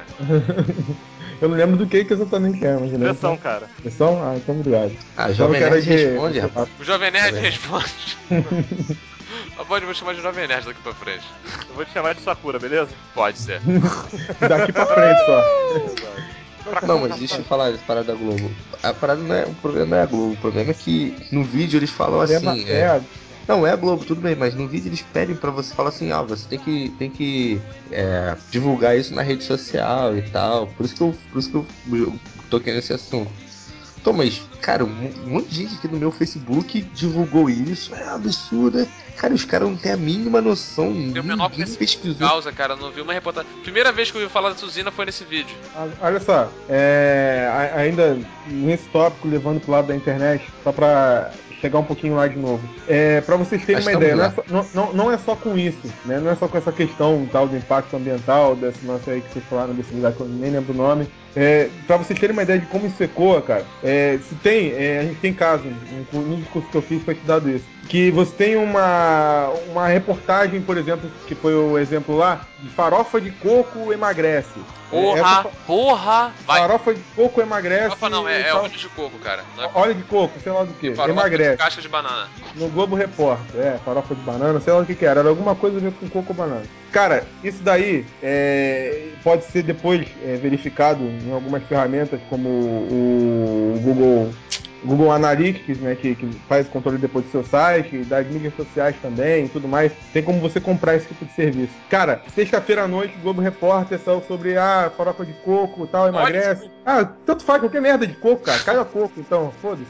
Eu não lembro do que exatamente é, mas eu lembro. Pressão, cara. Pressão? Ah, então obrigado. Jovem Então, Nerd responde, rapaz. O Jovem Nerd responde. Vou chamar de Jovem Nerd daqui pra frente. Eu vou te chamar de Sakura, beleza? Pode ser. Daqui pra frente só. Não, mas deixa eu falar da parada da Globo. A parada não é. O problema não é a Globo. O problema é que no vídeo eles falam assim. Não, é a Globo, tudo bem, mas no vídeo eles pedem pra você falar assim, você tem que divulgar isso na rede social e tal. Por isso que eu toquei nesse assunto. Então, mas, cara, um monte de gente aqui no meu Facebook divulgou isso. É absurdo, né? Cara, os caras não têm a mínima noção. Tem o menor pesquisou. Causa, cara, não vi uma reportagem. Primeira vez que eu ouvi falar dessa usina foi nesse vídeo. Olha só, ainda nesse tópico, levando pro lado da internet, só pra chegar um pouquinho lá de novo. Pra vocês terem uma ideia, não é só com isso, né? Não é só com essa questão tal do impacto ambiental, desse nosso aí que vocês falaram, desse lugar que eu nem lembro o nome. Pra vocês terem uma ideia de como isso ecoa, cara, a gente tem caso, um dos cursos que eu fiz foi estudado isso, que você tem uma reportagem, por exemplo, que foi o exemplo lá, de farofa de coco emagrece. Porra! Vai. Farofa de coco emagrece. Farofa não, é óleo de coco, cara. Não é óleo de coco, sei lá do que. Emagrece. Casca de banana. No Globo Repórter, farofa de banana, sei lá o que era. Era alguma coisa a ver com coco ou banana. Cara, isso daí pode ser depois verificado em algumas ferramentas como o Google Analytics, né, que faz controle depois do seu site, das mídias sociais também e tudo mais. Tem como você comprar esse tipo de serviço. Cara, sexta-feira à noite, o Globo Repórter saiu sobre farofa de coco e tal, emagrece. Tanto faz, qualquer merda de coco, cara. Cai a coco, então, foda-se.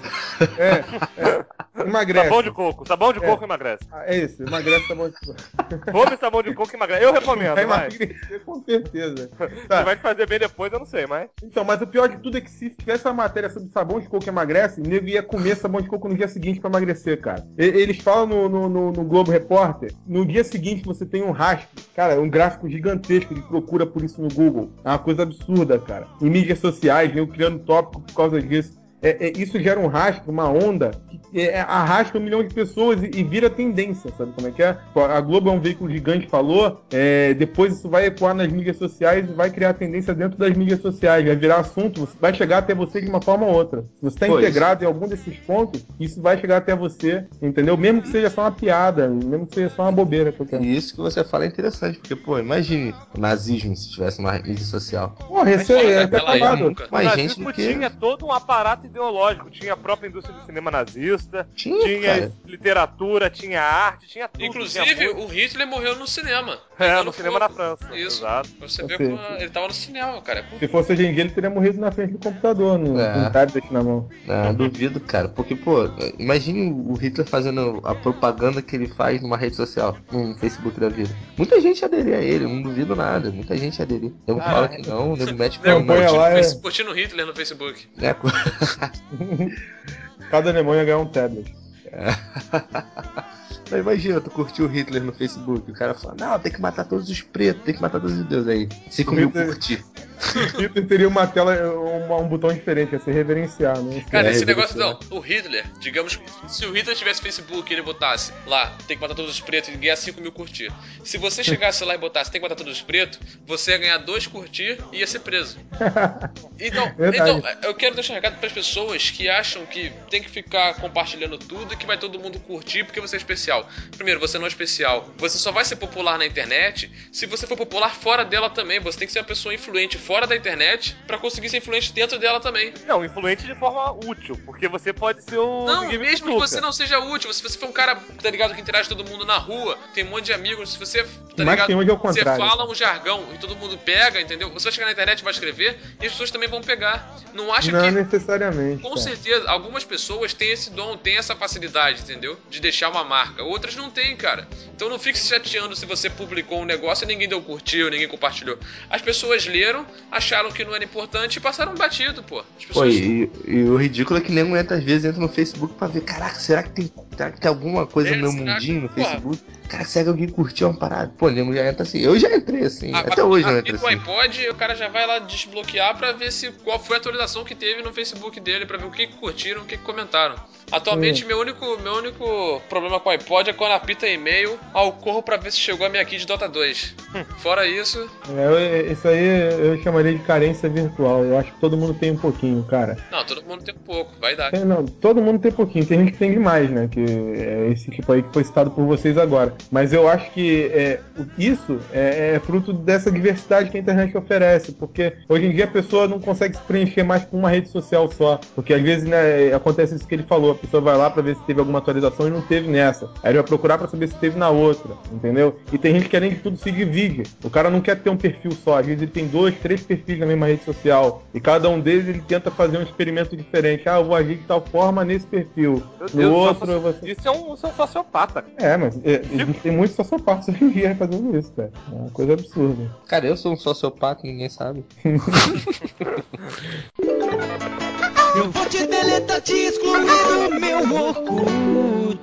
Emagrece. Sabão de coco emagrece. É isso, emagrece sabão de coco. Come sabão de coco e emagrece. Eu recomendo, vai. Emagrecer, com certeza. Tá. Se vai te fazer bem depois, eu não sei, mas... Então, mas o pior de tudo é que se tivesse uma matéria sobre sabão de coco que emagrece, o nego ia comer sabão de coco no dia seguinte pra emagrecer, cara. Eles falam no Globo Repórter, no dia seguinte você tem um rastro, cara, um gráfico gigantesco de procura por isso no Google. É uma coisa absurda, cara. Em mídias sociais, nego criando tópico por causa disso. Isso gera um rastro, uma onda, que arrasta 1 milhão de pessoas e vira tendência, sabe como é que é? A Globo é um veículo gigante, falou, depois isso vai ecoar nas mídias sociais e vai criar tendência dentro das mídias sociais, vai virar assunto, vai chegar até você de uma forma ou outra. Se você está integrado em algum desses pontos, isso vai chegar até você, entendeu? Mesmo que seja só uma piada, mesmo que seja só uma bobeira. E isso que você fala é interessante, porque, imagine o nazismo se tivesse uma mídia social. Porra, esse é acabado. Mais gente do que... tinha todo um aparato ideológico, tinha a própria indústria do cinema nazista, tinha literatura, tinha arte, tinha tudo. Inclusive, o Hitler morreu no cinema. No cinema na França. Isso. Exato. Você vê como ele tava no cinema, cara. Se fosse hoje em dia, ele teria morrido na frente do computador, com um tablet na mão. Duvido, cara. Porque, imagine o Hitler fazendo a propaganda que ele faz numa rede social, no Facebook da vida. Muita gente aderia a ele, não duvido nada. Muita gente aderia. Eu falo que não, nego mete pra curtindo Hitler no Facebook. Cada alemão ia ganhar um tablet. Mas imagina, tu curtiu o Hitler no Facebook, o cara fala, não, tem que matar todos os pretos, tem que matar todos os judeus aí. 5 mil curtir. O Hitler teria uma tela, um botão diferente, ia ser reverenciar, né? Cara, esse negócio não, o Hitler, digamos, se o Hitler tivesse Facebook e ele botasse lá, tem que matar todos os pretos e ganhar 5 mil curtir. Se você chegasse lá e botasse, tem que matar todos os pretos, você ia ganhar 2 curtir e ia ser preso. Então, eu quero deixar um recado pras pessoas que acham que tem que ficar compartilhando tudo e que vai todo mundo curtir porque você é especial. Primeiro, você não é especial. Você só vai ser popular na internet se você for popular fora dela também. Você tem que ser uma pessoa influente fora da internet pra conseguir ser influente dentro dela também. Não, influente de forma útil, porque você pode ser o... Não, mesmo que você não seja útil, se você for um cara, tá ligado, que interage com todo mundo na rua, tem um monte de amigos, se você, tá ligado, você fala um jargão e todo mundo pega, entendeu? Você vai chegar na internet e vai escrever e as pessoas também vão pegar. Não acha que... Não necessariamente. Com certeza, algumas pessoas têm esse dom, têm essa facilidade, entendeu? De deixar uma marca. Outras não têm, cara. Então não fique se chateando se você publicou um negócio e ninguém deu curtiu, ninguém compartilhou. As pessoas leram, acharam que não era importante e passaram batido, pô. As pessoas... e o ridículo é que nego às vezes entra no Facebook pra ver, caraca, será que tem alguma coisa no meu mundinho no Facebook? Cara, será que alguém curtiu uma parada? Pô, nego já entra assim. Eu já entrei assim, até hoje não entra assim. No iPod, o cara já vai lá desbloquear pra ver qual foi a atualização que teve no Facebook dele, pra ver o que curtiram, o que comentaram. Atualmente, meu único problema com o iPod é quando apita e-mail, eu corro pra ver se chegou a minha key de Dota 2. Fora isso... Isso aí eu chamaria de carência virtual. Eu acho que todo mundo tem um pouquinho, cara. Não, todo mundo tem um pouco, vai dar. Não, todo mundo tem pouquinho. Tem gente que tem demais, né? Que é esse tipo aí que foi citado por vocês agora. Mas eu acho que isso é fruto dessa diversidade que a internet oferece. Porque hoje em dia a pessoa não consegue se preencher mais com uma rede social só. Porque às vezes, né, acontece isso que ele falou. A pessoa vai lá pra ver se teve alguma atualização e não teve nessa. Aí ele vai procurar pra saber se teve na outra, entendeu? E tem gente que além de tudo se divide. O cara não quer ter um perfil só. Às vezes ele tem 2, 3 perfis na mesma rede social. E cada um deles ele tenta fazer um experimento diferente. Eu vou agir de tal forma nesse perfil. No outro, você... Isso é um sociopata. Mas tem muitos sociopatas hoje em dia fazendo isso, cara. É uma coisa absurda. Cara, eu sou um sociopata, ninguém sabe. Eu vou te deletar, te excluir do meu Orkut.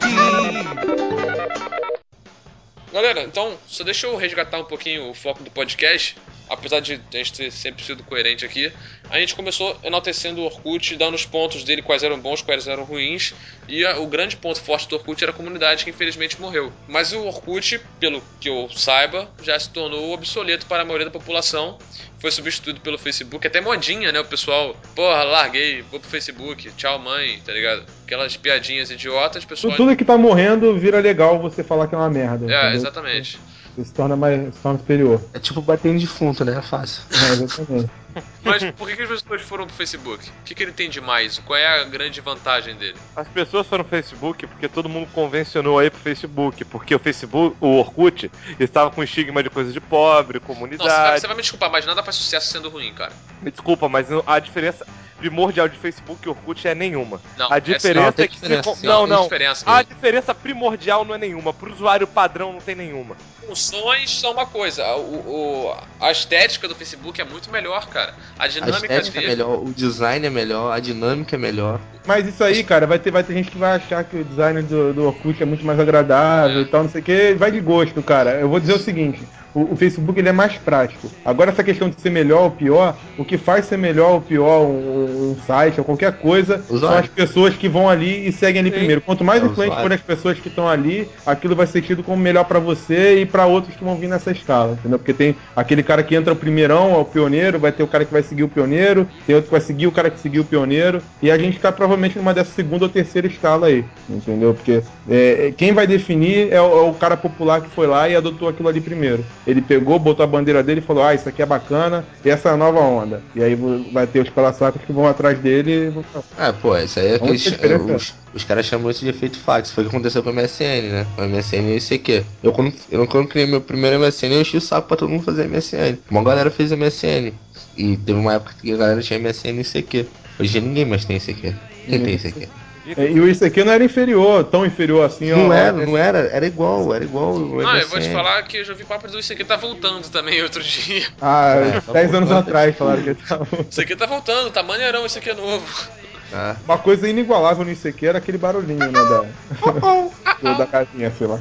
Galera, então, só deixa eu resgatar um pouquinho o foco do podcast. Apesar de a gente ter sempre sido coerente aqui, a gente começou enaltecendo o Orkut, dando os pontos dele, quais eram bons, quais eram ruins. E o grande ponto forte do Orkut era a comunidade, que infelizmente morreu. Mas o Orkut, pelo que eu saiba, já se tornou obsoleto para a maioria da população. Foi substituído pelo Facebook, até modinha, né? O pessoal, porra, larguei, vou pro Facebook, tchau mãe, tá ligado? Aquelas piadinhas idiotas, pessoal... Tudo que tá morrendo vira legal você falar que é uma merda. Entendeu? Exatamente. Você se torna superior. É tipo batendo defunto, né? É fácil. Exatamente. Mas por que as pessoas foram pro Facebook? O que ele tem de mais? Qual é a grande vantagem dele? As pessoas foram pro Facebook porque todo mundo convencionou aí pro Facebook. Porque o Facebook, o Orkut, estava com estigma de coisa de pobre, comunidade. Não, você vai me desculpar, mas nada faz sucesso sendo ruim, cara. Me desculpa, mas a diferença primordial de Facebook e Orkut é nenhuma. Não, a diferença é que a diferença primordial não é nenhuma. Pro usuário padrão não tem nenhuma. Funções são uma coisa. A estética do Facebook é muito melhor, cara. A dinâmica dele é melhor, o design é melhor, a dinâmica é melhor. Mas isso aí, cara, vai ter gente que vai achar que o design do Orkut é muito mais agradável e tal, não sei o que. Vai de gosto, cara. Eu vou dizer o seguinte. O Facebook ele é mais prático. Agora essa questão de ser melhor ou pior, o que faz ser melhor ou pior um site ou qualquer coisa são as pessoas que vão ali e seguem ali primeiro. Quanto mais influentes forem as pessoas que estão ali, aquilo vai ser tido como melhor pra você e pra outros que vão vir nessa escala, entendeu? Porque tem aquele cara que entra o primeirão, é o pioneiro, vai ter o cara que vai seguir o pioneiro, tem outro que vai seguir o cara que seguiu o pioneiro, e a gente tá provavelmente numa dessa segunda ou terceira escala aí, entendeu? Porque quem vai definir é o cara popular que foi lá e adotou aquilo ali primeiro. Ele pegou, botou a bandeira dele e falou, isso aqui é bacana, e essa é a nova onda. E aí vai ter os pela-sacos que vão atrás dele e... isso aí é que os caras chamam isso de efeito fax. Foi o que aconteceu com o MSN, né? O MSN e o ICQ. Quando criei meu primeiro MSN, eu enchi o saco pra todo mundo fazer MSN. Uma galera fez MSN. E teve uma época que a galera tinha MSN e ICQ. Hoje ninguém mais tem ICQ. Quem tem ICQ? E o ICQ não era inferior, tão inferior assim. Não era igual. Não, eu vou te falar que eu já vi papo do ICQ tá voltando também outro dia. 10 anos atrás falaram que ele tava. O ICQ tá voltando, tá maneirão, esse aqui é novo. Uma coisa inigualável no ICQ era aquele barulhinho, né, da casinha, sei lá.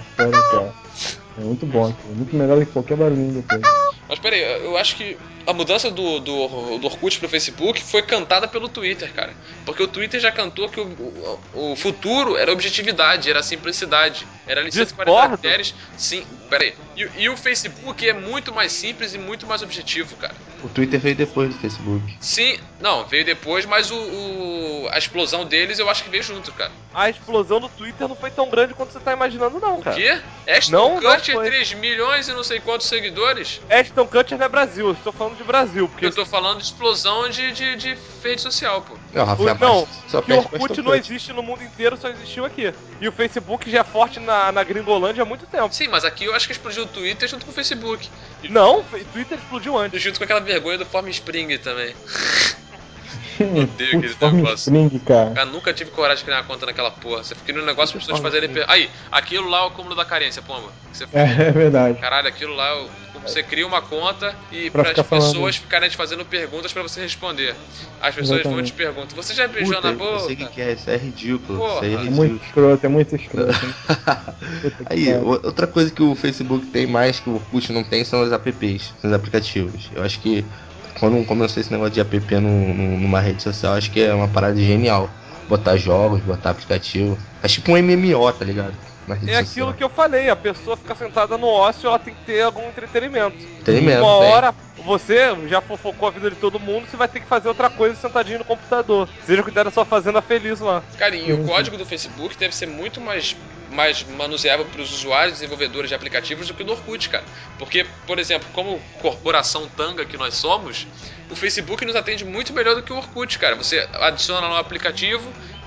É muito bom, muito melhor do que qualquer barulhinho depois. Mas peraí, eu acho que a mudança do Orkut pro Facebook foi cantada pelo Twitter, cara. Porque o Twitter já cantou que o futuro era objetividade, era simplicidade, era licença de 40 caracteres. Sim, peraí. E o Facebook é muito mais simples e muito mais objetivo, cara. O Twitter veio depois do Facebook. Sim, não, veio depois, mas a explosão deles eu acho que veio junto, cara. A explosão do Twitter não foi tão grande quanto você tá imaginando, não, cara. O quê? Ashton Kutcher, 3 milhões e não sei quantos seguidores? Ashton Kutcher não é Brasil, eu estou falando de Brasil. Porque eu tô falando de explosão de rede social, pô. Que o Orkut não existe no mundo inteiro, só existiu aqui. E o Facebook já é forte na Gringolândia há muito tempo. Sim, mas aqui eu acho que explodiu o Twitter junto com o Facebook. Não, o Twitter explodiu antes. Junto com aquela vergonha do Formspring também. Odeio aquele negócio. Cara, nunca tive coragem de criar uma conta naquela porra. Você fica no negócio para pessoas fazerem. Aí, aquilo lá é o cúmulo da carência, pomba. É verdade. Caralho, aquilo lá você cria uma conta e para as pessoas ficarem te fazendo perguntas para você responder. As pessoas vão te perguntar: você já beijou na boca? Eu sei o que é, isso é ridículo. Porra. Isso é ridículo. É muito escroto. Aí, outra coisa que o Facebook tem mais que o Orkut não tem são os apps, os aplicativos. Eu acho que quando começou esse negócio de app numa rede social, acho que é uma parada genial. Botar jogos, botar aplicativo. É tipo um MMO, tá ligado? É aquilo que eu falei, a pessoa fica sentada no ócio, ela tem que ter algum entretenimento. Uma hora, você já fofocou a vida de todo mundo, você vai ter que fazer outra coisa sentadinho no computador. Seja cuidado da sua fazenda feliz lá. Cara, e o código do Facebook deve ser muito mais manuseável para os usuários e desenvolvedores de aplicativos do que o do Orkut, cara. Porque, por exemplo, como corporação tanga que nós somos, o Facebook nos atende muito melhor do que o Orkut, cara. Você adiciona lá um aplicativo,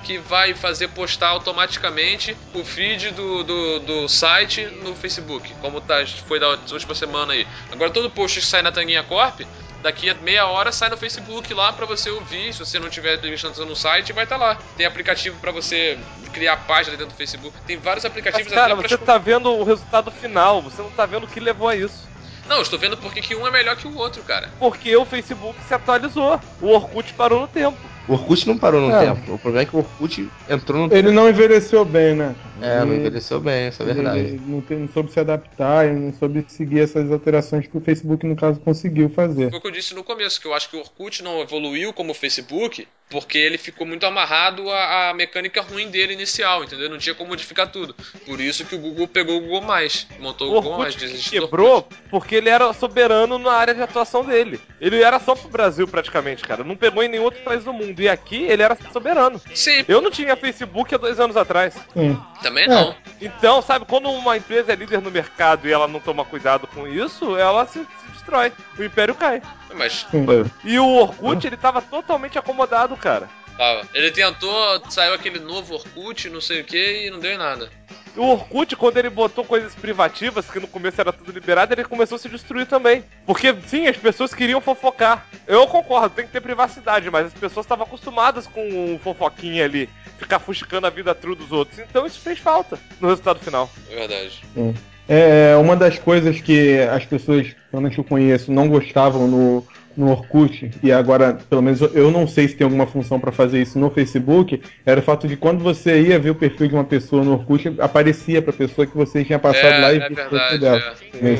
que vai fazer postar automaticamente o feed do site no Facebook, como foi da última semana aí. Agora todo post que sai na Tanguinha Corp, daqui a meia hora sai no Facebook lá pra você ouvir. Se você não tiver prestando no site, vai estar lá. Tem aplicativo pra você criar página dentro do Facebook. Tem vários aplicativos. Mas, cara, você tá vendo o resultado final, você não tá vendo o que levou a isso. Não, eu estou vendo porque que um é melhor que o outro, cara. Porque o Facebook se atualizou. O Orkut parou no tempo. O Orkut não parou no tempo. O problema é que o Orkut entrou no Ele não envelheceu bem, né? Não envelheceu bem, isso é verdade. Ele não soube se adaptar, ele não soube seguir essas alterações que o Facebook, no caso, conseguiu fazer. Foi o que eu disse no começo, que eu acho que o Orkut não evoluiu como o Facebook porque ele ficou muito amarrado à mecânica ruim dele inicial, entendeu? Não tinha como modificar tudo. Por isso que o Google pegou o Google+, montou o Google+. Quebrou porque ele era soberano na área de atuação dele. Ele era só pro Brasil, praticamente, cara. Não pegou em nenhum outro país do mundo. E aqui, ele era soberano. Sim. Eu não tinha Facebook há 2 anos atrás. Também não. Então, sabe, quando uma empresa é líder no mercado e ela não toma cuidado com isso, ela se destrói. O império cai. Mas... E o Orkut, ele tava totalmente acomodado, cara. Ele tentou, saiu aquele novo Orkut, não sei o que, e não deu em nada. O Orkut, quando ele botou coisas privativas, que no começo era tudo liberado, ele começou a se destruir também. Porque, sim, as pessoas queriam fofocar. Eu concordo, tem que ter privacidade, mas as pessoas estavam acostumadas com um fofoquinha ali, ficar fuscando a vida true dos outros. Então isso fez falta no resultado final. É verdade. Uma das coisas que as pessoas, pelo menos que eu conheço, não gostavam no Orkut, e agora, pelo menos eu não sei se tem alguma função para fazer isso no Facebook, era o fato de quando você ia ver o perfil de uma pessoa no Orkut, aparecia pra pessoa que você tinha passado lá e visto o perfil dela.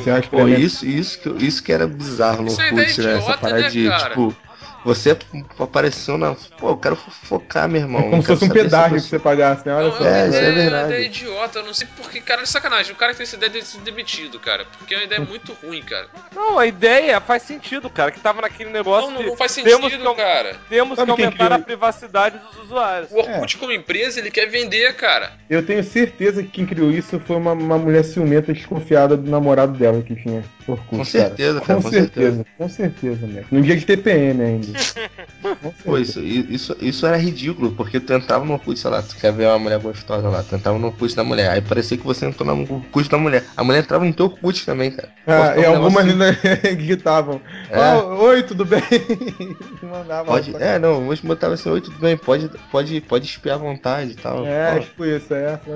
Isso que era bizarro no Orkut, né? Essa parada de, tipo, você apareceu na... Pô, eu quero focar, meu irmão. É como se fosse um pedágio que você pagasse, né? Olha só. Isso é verdade. É idiota, eu não sei porque, cara, de sacanagem. O cara que tem essa ideia deve ser demitido, cara. Porque é uma ideia muito ruim, cara. Não, a ideia faz sentido, cara, que tava naquele negócio. Não faz sentido, cara. Temos que aumentar a privacidade dos usuários. O Orkut, como empresa, ele quer vender, cara. Eu tenho certeza que quem criou isso foi uma mulher ciumenta desconfiada do namorado dela que tinha Orkut. Com certeza, cara. Com certeza, né? No dia de TPM ainda. Pô, isso era ridículo, porque tu entrava no Orkut, sei lá, tu quer ver uma mulher gostosa lá, tu entrava no Orkut da mulher, aí parecia que você entrou no Orkut da mulher. A mulher entrava no teu Orkut também, cara. E algumas ainda gritavam. Oi, tudo bem? Mandava. Hoje botava assim, oi, tudo bem, pode espiar à vontade e tal. Tipo isso,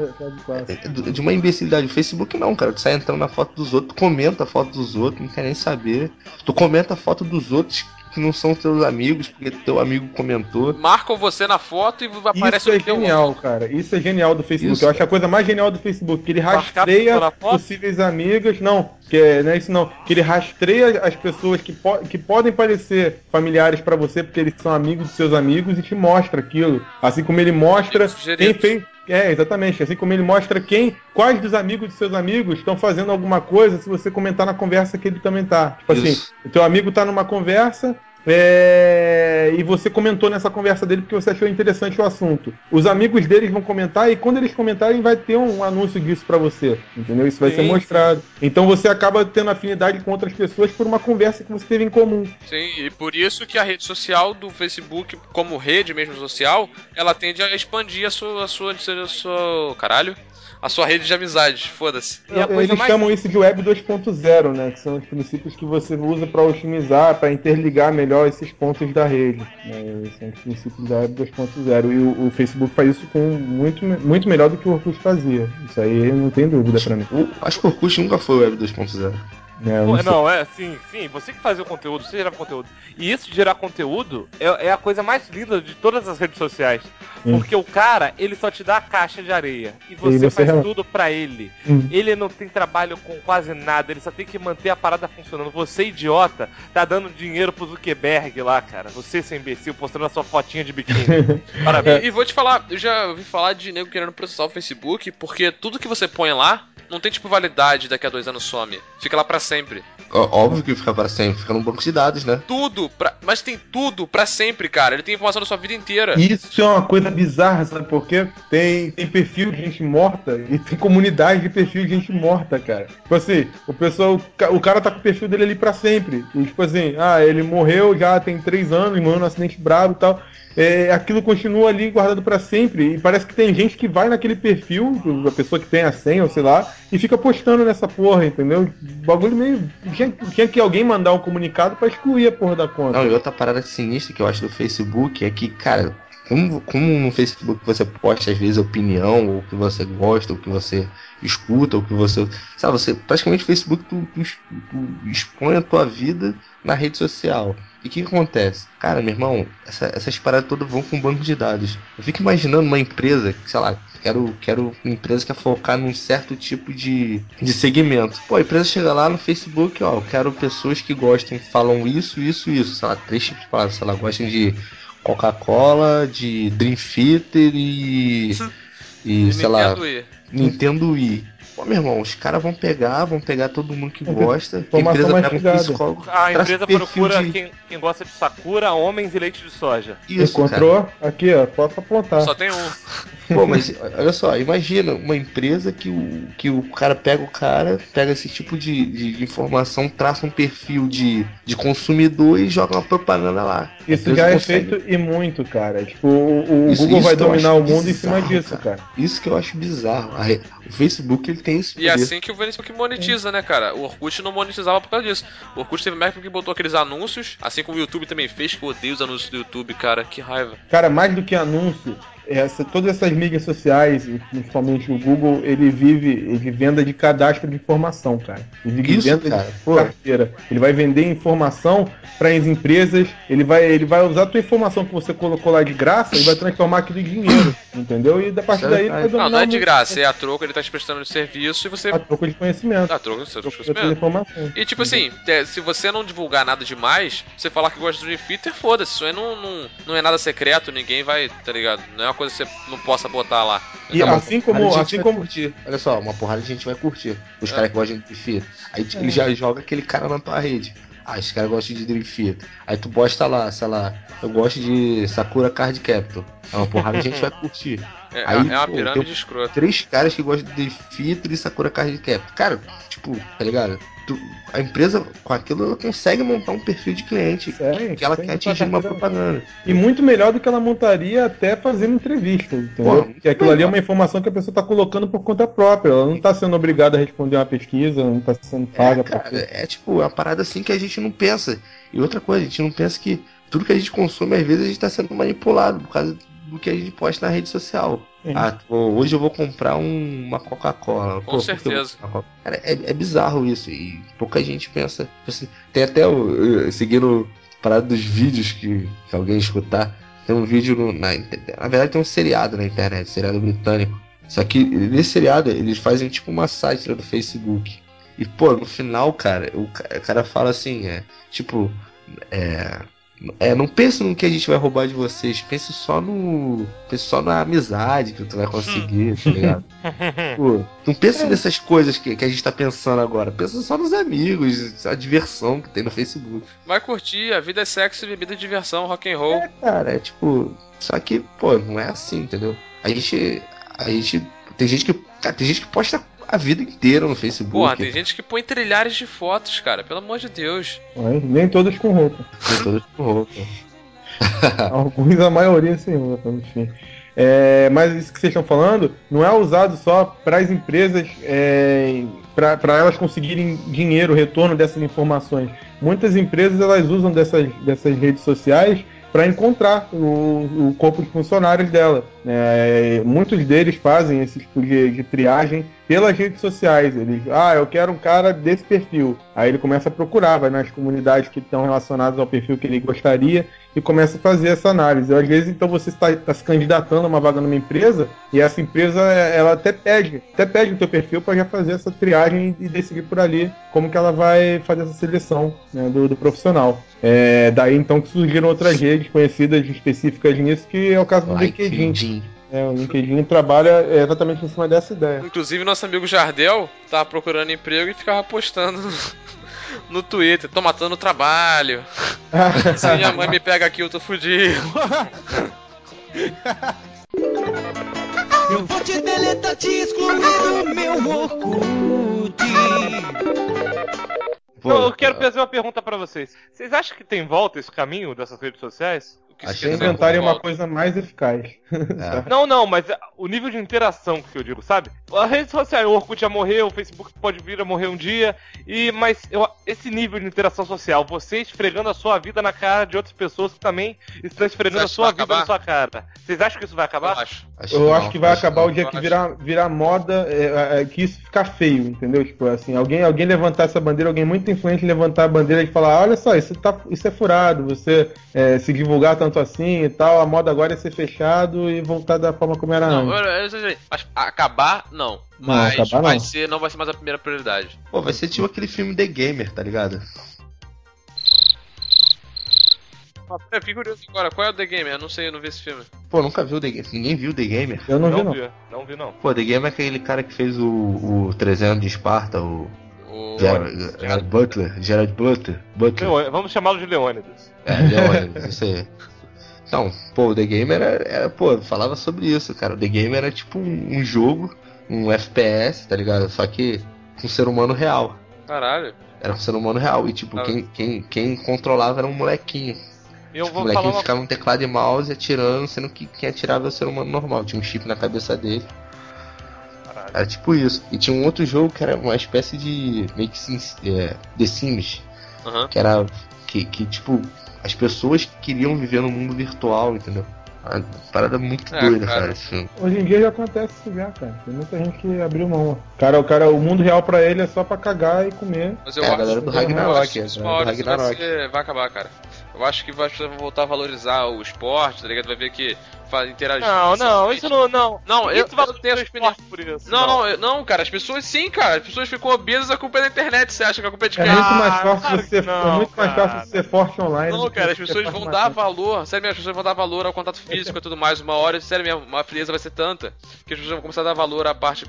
de uma imbecilidade. O Facebook não, cara, tu sai entrando na foto dos outros, tu comenta a foto dos outros, não quer nem saber. Tu comenta a foto dos outros que não são teus amigos, porque teu amigo comentou. Marcam você na foto e aparece o teu genial, cara. Isso é genial do Facebook. Eu acho a coisa mais genial do Facebook, que ele rastreia possíveis amigas. Não é isso não. Que ele rastreia as pessoas que podem parecer familiares pra você, porque eles são amigos dos seus amigos, e te mostra aquilo. Assim como ele mostra quem fez. Exatamente. Assim como ele mostra quais dos amigos dos seus amigos estão fazendo alguma coisa, se você comentar na conversa que ele também tá. Tipo assim, o teu amigo tá numa conversa, e você comentou nessa conversa dele porque você achou interessante o assunto. Os amigos deles vão comentar, e quando eles comentarem vai ter um anúncio disso pra você, entendeu? Isso vai ser mostrado. Então você acaba tendo afinidade com outras pessoas por uma conversa que você teve em comum. Sim, e por isso que a rede social do Facebook, como rede mesmo social, ela tende a expandir a sua rede de amizades, foda-se. Eles chamam isso de Web 2.0, né? Que são os princípios que você usa para otimizar, para interligar melhor esses pontos da rede. São os princípios da Web 2.0. E o Facebook faz isso com muito melhor do que o Orkut fazia. Isso aí não tem dúvida para mim. Acho que o Orkut nunca foi Web 2.0. Sim, você que fazia o conteúdo, você gerava conteúdo. E isso de gerar conteúdo é a coisa mais linda de todas as redes sociais. Porque o cara, ele só te dá a caixa de areia. E você faz tudo pra ele. Ele não tem trabalho com quase nada, ele só tem que manter a parada funcionando. Você, idiota, tá dando dinheiro pro Zuckerberg lá, cara. Você, seu imbecil, postando a sua fotinha de biquíni. Parabéns. E vou te falar, eu já ouvi falar de nego querendo processar o Facebook, porque tudo que você põe lá não tem tipo validade, daqui a 2 anos some. Fica lá pra sempre. Óbvio que fica para sempre, fica no banco de dados, né? Mas tem tudo pra sempre, cara. Ele tem informação da sua vida inteira. Isso é uma coisa bizarra, sabe por quê? Tem perfil de gente morta e tem comunidade de perfil de gente morta, cara. Tipo assim, o cara tá com o perfil dele ali pra sempre. E tipo assim, ele morreu já tem 3 anos, morreu num acidente brabo e tal. Aquilo continua ali guardado pra sempre. E parece que tem gente que vai naquele perfil, a pessoa que tem a senha, ou sei lá, e fica postando nessa porra, entendeu? O bagulho meio. Tinha que alguém mandar um comunicado pra excluir a porra da conta. Não, e outra parada sinistra que eu acho do Facebook é que, cara, como no Facebook você posta às vezes opinião, ou o que você gosta, ou o que você escuta, ou o que você. Sabe, você praticamente no Facebook tu expõe a tua vida na rede social. E o que acontece? Cara, meu irmão, essas paradas todas vão com um banco de dados. Eu fico imaginando uma empresa, sei lá, quero uma empresa que é focar num certo tipo de segmento. Pô, a empresa chega lá no Facebook, ó, eu quero pessoas que gostam, falam isso, isso, isso. Sei lá, 3 tipos de palavras, sei lá, gostam de Coca-Cola, de Dream Theater e sei lá, Nintendo Wii. Nintendo Wii. Pô, meu irmão, os caras vão pegar todo mundo que gosta, a Informação empresa pega um mastigada. psicólogo, A traça empresa perfil procura de... quem gosta de Sakura, homens e leite de soja. Isso, cara. Encontrou? Aqui, ó, posso apontar. Só tem um. Pô, mas olha só, imagina uma empresa que o cara, pega esse tipo de informação, traça um perfil de consumidor e joga uma propaganda lá. A Isso empresa já é consegue. feito e muito, cara. Tipo, o Isso, Google isso vai que eu dominar acho o mundo em cima bizarro, disso, cara. Isso que eu acho bizarro. O Facebook ele tem esse E é poder. assim que o Facebook monetiza, né, cara? O Orkut não monetizava por causa disso. O Orkut teve uma época que botou aqueles anúncios, assim como o YouTube também fez, que eu odeio os anúncios do YouTube, cara. Que raiva. Cara, mais do que anúncio, todas essas mídias sociais, e principalmente o Google, ele vive de venda de cadastro de informação, cara. Ele vive de Isso, venda cara, de pô. carteira. Ele vai vender informação para as empresas, ele vai usar a tua informação que você colocou lá de graça e vai transformar aquilo em dinheiro, entendeu? E da partir Isso é daí ele vai verdade. Não, dominar não é o de mundo. graça, é a troco, ele tá te prestando serviço e você. A troco de conhecimento. Ah, troco, você A troco troca de conhecimento. informação. E tipo assim, se você não divulgar nada demais, você falar que gosta do Dream Theater, foda-se. Isso aí não é nada secreto, ninguém vai, tá ligado? Não é uma coisa que você não possa botar lá. E Uma assim porrada de como, gente assim vai como curtir. Olha só, uma porrada de gente vai curtir. Os É. caras que gostam de Dream Theater. Aí ele já joga aquele cara na tua rede. Ah, esse cara gosta de Dream Theater. Aí tu posta lá, sei lá, eu gosto de Sakura Card Captor. É uma porrada de gente vai curtir. Aí, É uma pô, pirâmide tem escrota. 3 caras que gostam de Dream Theater e Sakura Card Captor. Cara, tipo, tá ligado? A empresa, com aquilo, ela consegue montar um perfil de cliente que ela quer atingir numa propaganda. E muito melhor do que ela montaria até fazendo entrevista, entendeu? Pô, Porque aquilo ali é melhor. uma informação que a pessoa está colocando por conta própria. Ela não está sendo obrigada a responder uma pesquisa, não está sendo paga para Cara, é tipo uma parada assim que a gente não pensa. E outra coisa, a gente não pensa que tudo que a gente consome, às vezes, a gente tá sendo manipulado por causa do que a gente posta na rede social. Sim. Ah, pô, hoje eu vou comprar uma Coca-Cola. Com certeza. Cara, é bizarro isso. E pouca gente pensa. Assim, tem até seguindo a parada dos vídeos que alguém escutar. Tem um vídeo na verdade tem um seriado na internet, seriado britânico. Só que nesse seriado eles fazem tipo uma sátira do Facebook. E, pô, no final, cara, o cara fala assim, tipo, não pense no que a gente vai roubar de vocês, pense só na amizade que tu vai conseguir, tá ligado? Pô, não pense nessas coisas que a gente tá pensando agora, pensa só nos amigos, a diversão que tem no Facebook. Vai curtir, a vida é sexo, bebida e diversão, rock and roll. Cara, é tipo, só que, pô, não é assim, entendeu? A gente, tem gente que, cara, tem gente que posta a vida inteira no Facebook. Porra, tem gente que põe trilhares de fotos, cara, pelo amor de Deus. Mas nem todos com roupa. Tem todas com roupa. Alguns, a maioria sem roupa, enfim. Mas isso que vocês estão falando não é usado só para as empresas, para elas conseguirem dinheiro, retorno dessas informações. Muitas empresas elas usam dessas redes sociais para encontrar o corpo de funcionários dela. Muitos deles fazem esse tipo de triagem pelas redes sociais. Eles, eu quero um cara desse perfil. Aí ele começa a procurar, vai nas comunidades que estão relacionadas ao perfil que ele gostaria e começa a fazer essa análise. Às vezes, então, você está se candidatando a uma vaga numa empresa e essa empresa, ela até pede o teu perfil para já fazer essa triagem e decidir por ali como que ela vai fazer essa seleção, né, do profissional. Daí, então, que surgiram outras redes conhecidas específicas nisso, que é o caso do LinkedIn. O LinkedIn trabalha exatamente em cima dessa ideia. Inclusive, nosso amigo Jardel tava procurando emprego e ficava postando no Twitter. Tô matando o trabalho. Se minha mãe me pega aqui, eu tô fudido. Eu vou te deletar, te excluir do meu Orkut. Pô, Não, eu quero fazer uma pergunta pra vocês. Vocês acham que tem volta esse caminho dessas redes sociais? O que Achei se Se quer dizer inventarem com uma volta? coisa mais eficaz. É. Não, mas o nível de interação que eu digo, sabe? A rede social, o Orkut já morreu, o Facebook pode vir a morrer um dia, mas esse nível de interação social, você esfregando a sua vida na cara de outras pessoas que também estão esfregando Você a acha sua que vai vida na acabar? svai cara. Vocês acham que isso vai Eu acabar? acho. Eu acho que vai acabar não. o dia eu que acho. virar moda, que isso ficar feio, entendeu? Tipo assim, alguém levantar essa bandeira, alguém muito influente levantar a bandeira e falar, olha só, isso é furado, você se divulgar tanto assim e tal, a moda agora é ser fechado e voltar da forma como era Não, antes. mas acabar, não. Não, Mas acabar vai não. ser, não vai ser mais a primeira prioridade. Pô, vai ser tipo aquele filme The Gamer, tá ligado? Eu fiquei curioso agora, qual é o The Game? Eu não sei, eu não vi esse filme. Pô, nunca viu The Gamer? Ninguém viu The Gamer? Eu não vi, não. Não vi não. Pô, The Gamer é aquele cara que fez o 300 de Esparta, o O Gerard Butler. Vamos chamá-lo de Leônidas. Leônidas, isso aí. Então, pô, o The Gamer pô, falava sobre isso, cara. O The Gamer era tipo um jogo, um FPS, tá ligado? Só que com ser humano real. Caralho. Era com ser humano real. E tipo, Ah. quem controlava era um molequinho. Eu Tipo, o vou molequinho falar uma ficava no teclado e mouse atirando, sendo que quem atirava era o ser humano normal. Tinha um chip na cabeça dele. Caralho. Era tipo isso. E tinha um outro jogo que era uma espécie de meio que The Sims. Aham. Que era que tipo, as pessoas queriam viver no mundo virtual, entendeu? Uma parada muito doida, cara, esse filme. Hoje em dia já acontece isso já, cara. Tem muita gente que abriu mão. O mundo real pra ele é só pra cagar e comer. Mas eu É, a acho, galera do eu Ragnarok, acho que isso uma a hora galera isso do Ragnarok. vai acabar, cara. Eu acho que vai voltar a valorizar o esporte, tá ligado? Vai ver que interagir. Não, isso não. Não, Ninguém eu se vai tenho ter esporte por isso. Não, cara, as pessoas sim, cara. As pessoas ficam obesas, a culpa é da internet. Você acha que a culpa é de É quem? muito mais fácil claro você que não, é muito mais cara. fácil ser forte online. Não, do que cara, as ser pessoas forte vão na dar frente. valor, sério mesmo, as pessoas vão dar valor ao contato físico e tudo mais. Uma hora, sério mesmo, uma frieza vai ser tanta que as pessoas vão começar a dar valor à parte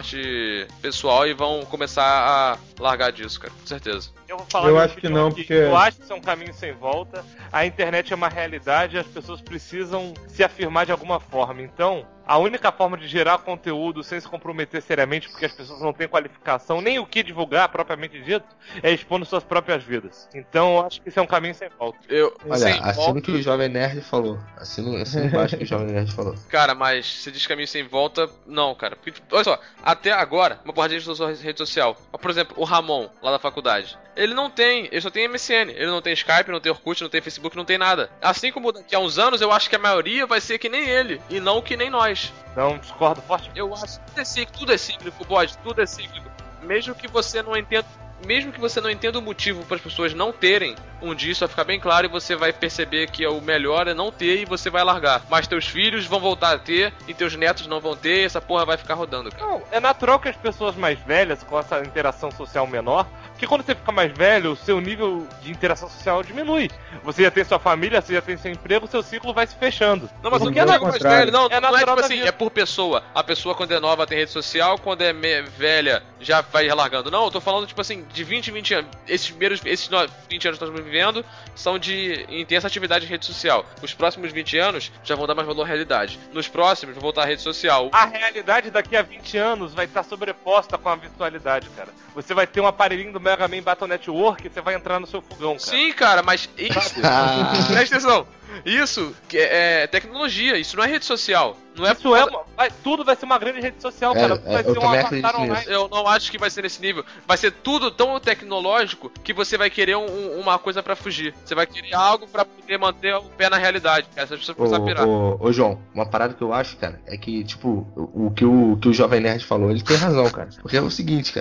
pessoal e vão começar a largar disso, cara, com certeza. Eu vou falar Eu minha acho que opinião não, aqui. porque- Eu acho que isso é um caminho sem volta. A internet é uma realidade e as pessoas precisam se afirmar de alguma forma. Então, a única forma de gerar conteúdo sem se comprometer seriamente, porque as pessoas não têm qualificação, nem o que divulgar propriamente dito, é expondo suas próprias vidas. Então, eu acho que isso é um caminho sem volta. Olha, Sem assino volta, o que o Jovem Nerd falou. Assino embaixo o que o Jovem Nerd falou. cara, mas você diz caminho sem volta, não, cara. Porque, olha só, até agora, uma porra de rede social. Por exemplo, o Ramon, lá da faculdade. Ele só tem MSN. Ele não tem Skype, não tem Orkut, não tem Facebook, não tem nada. Assim como daqui a uns anos, eu acho que a maioria vai ser que nem ele, e não que nem nós. Então, discordo forte. Eu acho que tudo é cíclico, bode, tudo é cíclico. Mesmo que você não entenda o motivo para as pessoas não terem, um dia isso vai ficar bem claro e você vai perceber que o melhor é não ter e você vai largar. Mas teus filhos vão voltar a ter e teus netos não vão ter e essa porra vai ficar rodando, cara. Não, é natural que as pessoas mais velhas, com essa interação social menor, porque quando você fica mais velho, o seu nível de interação social diminui. Você já tem sua família, você já tem seu emprego, seu ciclo vai se fechando. Não, mas Não, o que é ao mais contrário. velho? Não, É não é natural tipo da assim, vida. é por pessoa. A pessoa quando é nova tem rede social, quando é velha já vai largando. Não, eu tô falando tipo assim, de 20 anos. Esses 20 anos que nós estamos vivendo são de intensa atividade em rede social. Os próximos 20 anos já vão dar mais valor à realidade. Nos próximos vão voltar à rede social. A realidade daqui a 20 anos vai estar sobreposta com a virtualidade, cara. Você vai ter um aparelhinho do Mega Man Battle Network e você vai entrar no seu fogão, cara. Sim, cara, mas isso. Presta atenção. Isso é tecnologia, isso não é rede social. Não é Isso tudo vai ser uma grande rede social, cara. Vai eu ser um também avatar acredito online. nisso. Eu não acho que vai ser nesse nível. Vai ser tudo tão tecnológico que você vai querer uma coisa pra fugir. Você vai querer algo pra poder manter o pé na realidade. Cara. Essas pessoas começam a pirar. Ô, João, uma parada que eu acho, cara, é que, tipo, o que o Jovem Nerd falou, ele tem razão, cara. Porque é o seguinte, cara.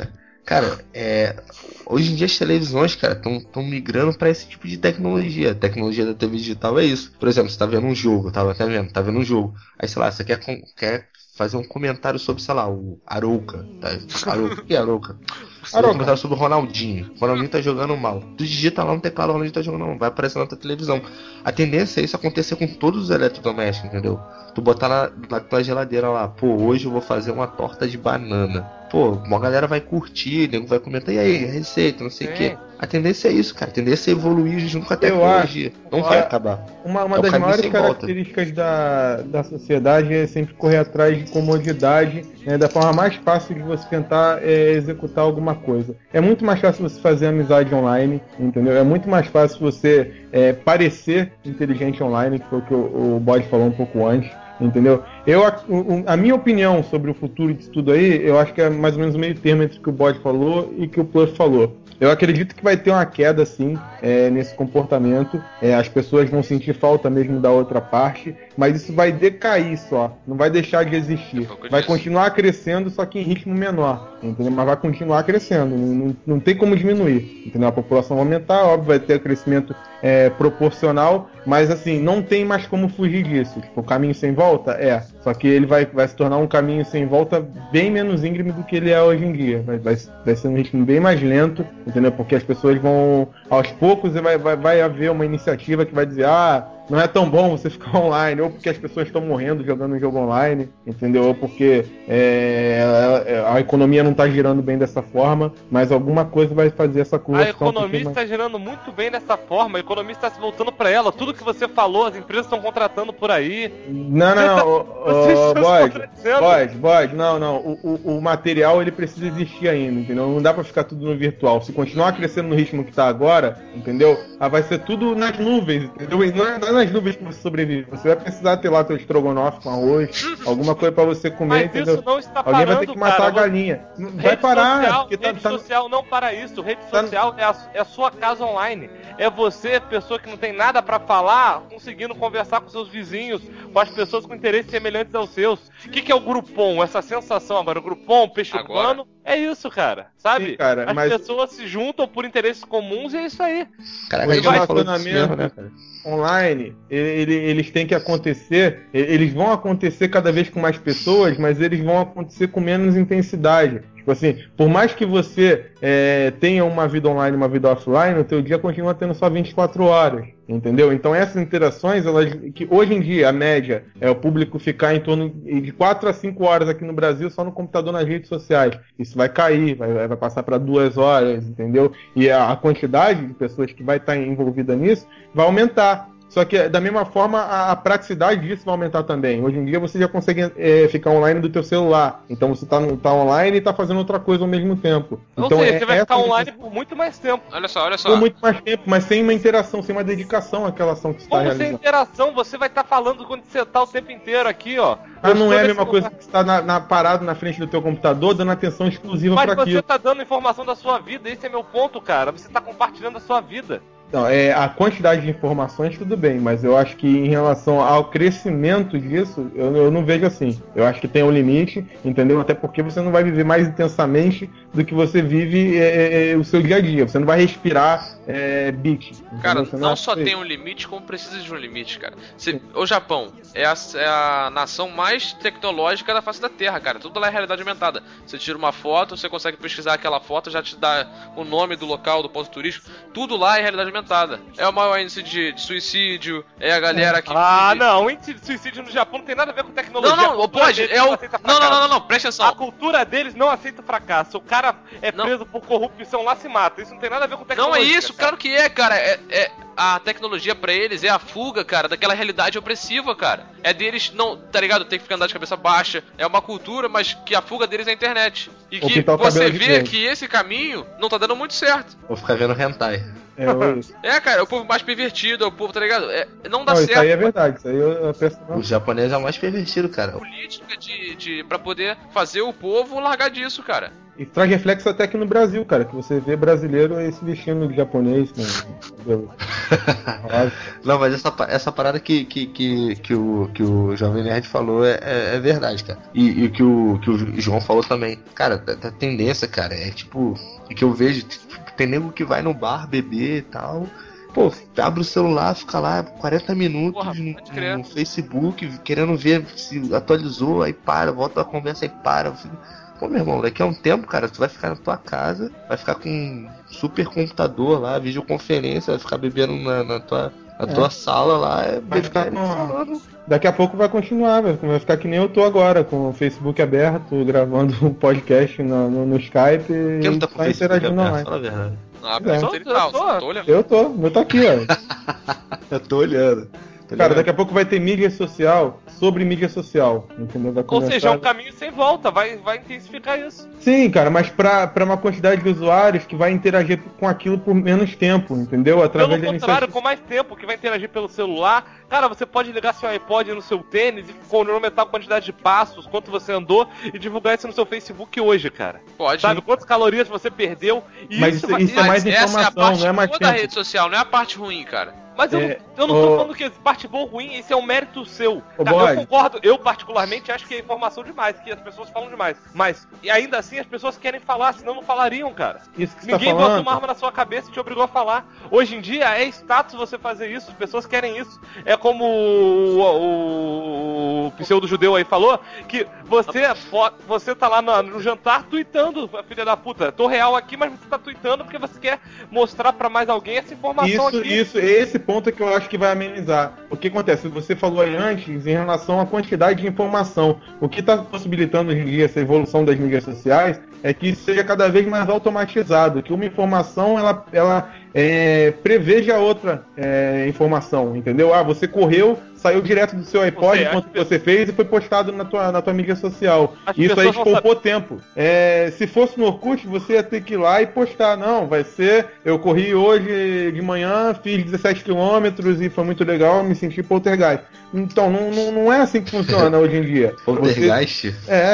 Cara, hoje em dia as televisões, cara, estão migrando para esse tipo de tecnologia. A tecnologia da TV digital é isso. Por exemplo, você tá vendo um jogo, tá vendo um jogo. Aí, sei lá, você quer fazer um comentário sobre, sei lá, o Arouca. Tá? Arouca, o que é Arouca? Fazer um comentário sobre o Ronaldinho. O Ronaldinho tá jogando mal. Tu digita lá no teclado, o Ronaldinho tá jogando mal. Vai aparecer na tua televisão. A tendência é isso acontecer com todos os eletrodomésticos, entendeu? Tu botar na tua geladeira lá, pô, hoje eu vou fazer uma torta de banana. Pô, uma galera vai curtir, nego vai comentar, e aí, receita, não sei o quê. A tendência é isso, cara. A tendência é evoluir junto com a tecnologia. Não vai acabar. Uma das maiores características da sociedade é sempre correr atrás de comodidade, né, da forma mais fácil de você tentar executar alguma coisa. É muito mais fácil você fazer amizade online, entendeu? É muito mais fácil você parecer inteligente online, que foi o que o Bode falou um pouco antes. Entendeu? A minha opinião sobre o futuro disso tudo aí, eu acho que é mais ou menos o meio termo entre o que o Bode falou e o que o Plus falou. Eu acredito que vai ter uma queda, sim, nesse comportamento. As pessoas vão sentir falta mesmo da outra parte, mas isso vai decair só. Não vai deixar de existir. Vai continuar crescendo, só que em ritmo menor. Entendeu? Mas vai continuar crescendo. Não tem como diminuir. Entendeu? A população vai aumentar, óbvio, vai ter crescimento proporcional, mas assim, não tem mais como fugir disso. Tipo, o caminho sem volta? Só que ele vai se tornar um caminho sem volta bem menos íngreme do que ele é hoje em dia. Vai ser um ritmo bem mais lento, entendeu? Porque as pessoas vão, aos poucos, e vai haver uma iniciativa que vai dizer, não é tão bom você ficar online, ou porque as pessoas estão morrendo jogando um jogo online, entendeu? Ou porque a economia não está girando bem dessa forma, mas alguma coisa vai fazer essa curva. A economia está girando muito bem dessa forma, a economia está se voltando para ela. Tudo que você falou, as empresas estão contratando por aí. Não. Bode, não. O material ele precisa existir ainda, entendeu? Não dá para ficar tudo no virtual. Se continuar crescendo no ritmo que está agora, entendeu? Vai ser tudo nas nuvens, entendeu? E não é nas nuvens que você sobrevive. Você vai precisar ter lá teu estrogonofe com arroz, alguma coisa para você comer, mas entendeu? Isso não está Alguém parando, vai ter que matar a galinha. Vai parar. Rede social não para isso. Rede social é a sua casa online. É você, pessoa que não tem nada pra falar, conseguindo conversar com seus vizinhos, com as pessoas com interesses semelhantes aos seus. O que é o Groupon? Essa sensação agora, o Groupon, peixe urbano, é isso, cara. Sabe? Sim, cara, as pessoas se juntam por interesses comuns e é isso aí. Caraca, os relacionamentos né, online, eles têm que acontecer, eles vão acontecer cada vez com mais pessoas, mas eles vão acontecer com menos intensidade. Tipo assim, por mais que você tenha uma vida online e uma vida offline, o teu dia continua tendo só 24 horas, entendeu? Então essas interações, que hoje em dia a média é o público ficar em torno de 4 a 5 horas aqui no Brasil só no computador, nas redes sociais. Isso vai cair, vai passar para 2 horas, entendeu? E a quantidade de pessoas que vai estar envolvida nisso vai aumentar. Só que, da mesma forma, a praticidade disso vai aumentar também. Hoje em dia, você já consegue ficar online do teu celular. Então, você tá online e tá fazendo outra coisa ao mesmo tempo. Então, você vai ficar online por muito mais tempo. Olha só. Por muito mais tempo, mas sem uma interação, sem uma dedicação àquela ação que você está realizando. Como sem interação? Você vai estar falando quando você tá o tempo inteiro aqui, ó. Não é a mesma coisa que você tá parado na frente do teu computador, dando atenção exclusiva para aquilo. Mas você tá dando informação da sua vida, esse é meu ponto, cara. Você tá compartilhando a sua vida. Não, a quantidade de informações tudo bem, mas eu acho que em relação ao crescimento disso, eu não vejo assim. Eu acho que tem um limite, entendeu? Até porque você não vai viver mais intensamente do que você vive o seu dia a dia. Você não vai respirar beat. Cara, não só tem um limite, como precisa de um limite, cara. O Japão é a nação mais tecnológica da face da Terra, cara. Tudo lá é realidade aumentada. Você tira uma foto, você consegue pesquisar aquela foto, já te dá o nome do local, do ponto turístico. Tudo lá é realidade aumentada. É o maior índice de suicídio, é a galera que... não, o índice de suicídio no Japão não tem nada a ver com tecnologia. Não, pode, não, presta atenção. A cultura deles não aceita fracasso. O cara é preso por corrupção, lá se mata. Isso não tem nada a ver com tecnologia. Não é isso, claro que é, cara. A tecnologia pra eles é a fuga, cara, daquela realidade opressiva, cara. É deles, não, tá ligado? Tem que ficar andando de cabeça baixa. É uma cultura, mas que a fuga deles é a internet. E que você vê que esse caminho não tá dando muito certo. Vou ficar vendo hentai. Cara, é o povo mais pervertido, é o povo, tá ligado? Não dá certo. Isso aí é verdade, isso aí eu penso. O japonês é o mais pervertido, cara. Política pra poder fazer o povo largar disso, cara. E traz reflexo até aqui no Brasil, cara, que você vê brasileiro se vestindo de japonês. Não, mas essa parada que o Jovem Nerd falou é verdade, cara. E o que o João falou também. Cara, da tendência, cara, é tipo... O que eu vejo, tem nego que vai no bar beber e tal... Pô, abre o celular, fica lá 40 minutos no Facebook, querendo ver se atualizou, aí para, volta a conversa, aí para. Pô, meu irmão, daqui a um tempo, cara, tu vai ficar na tua casa, vai ficar com um super computador lá, videoconferência, vai ficar bebendo na tua sala lá, vai ficar daqui a pouco vai continuar, vai ficar que nem eu tô agora, com o Facebook aberto, gravando um podcast no Skype. Quem não tá com o Facebook interagindo aberto? online. Fala a verdade. Eu tô. Meu tá aqui, ó. Eu tô olhando. Cara, daqui a pouco vai ter mídia social sobre mídia social, entendeu? Ou seja, é um caminho sem volta, vai intensificar isso. Sim, cara, mas pra uma quantidade de usuários que vai interagir com aquilo por menos tempo, entendeu? Através pelo contrário, com mais tempo, que vai interagir pelo celular. Cara, você pode ligar seu iPod no seu tênis e cronometrar a quantidade de passos, quanto você andou e divulgar isso no seu Facebook hoje, cara. Pode. Sabe quantas calorias você perdeu? E mas isso é mais informação, não é mais tempo. Da rede social, não é a parte ruim, cara. Mas eu não tô falando que parte boa ou ruim, esse é um mérito seu. Cara, eu concordo, eu particularmente acho que é informação demais, que as pessoas falam demais. Mas, e ainda assim, as pessoas querem falar, senão não falariam, cara. Isso que Ninguém botou uma arma na sua cabeça e te obrigou a falar. Hoje em dia é status você fazer isso, as pessoas querem isso. É como o pseudo-judeu aí falou, que você tá lá no jantar tweetando, filha da puta. Tô real aqui, mas você tá tweetando porque você quer mostrar pra mais alguém essa informação aqui. Esse ponto é que eu acho que vai amenizar. O que acontece? Você falou aí antes em relação à quantidade de informação. O que está possibilitando hoje em dia essa evolução das mídias sociais é que isso seja cada vez mais automatizado, que uma informação ela preveja outra informação, entendeu? Ah, você correu, saiu direto do seu iPod enquanto você fez e foi postado na tua mídia social. Isso aí poupou tempo. Se fosse no Orkut, você ia ter que ir lá e postar. Não, vai ser, eu corri hoje de manhã, fiz 17 km e foi muito legal, me senti poltergeist. Então, não é assim que funciona hoje em dia. Poltergeist?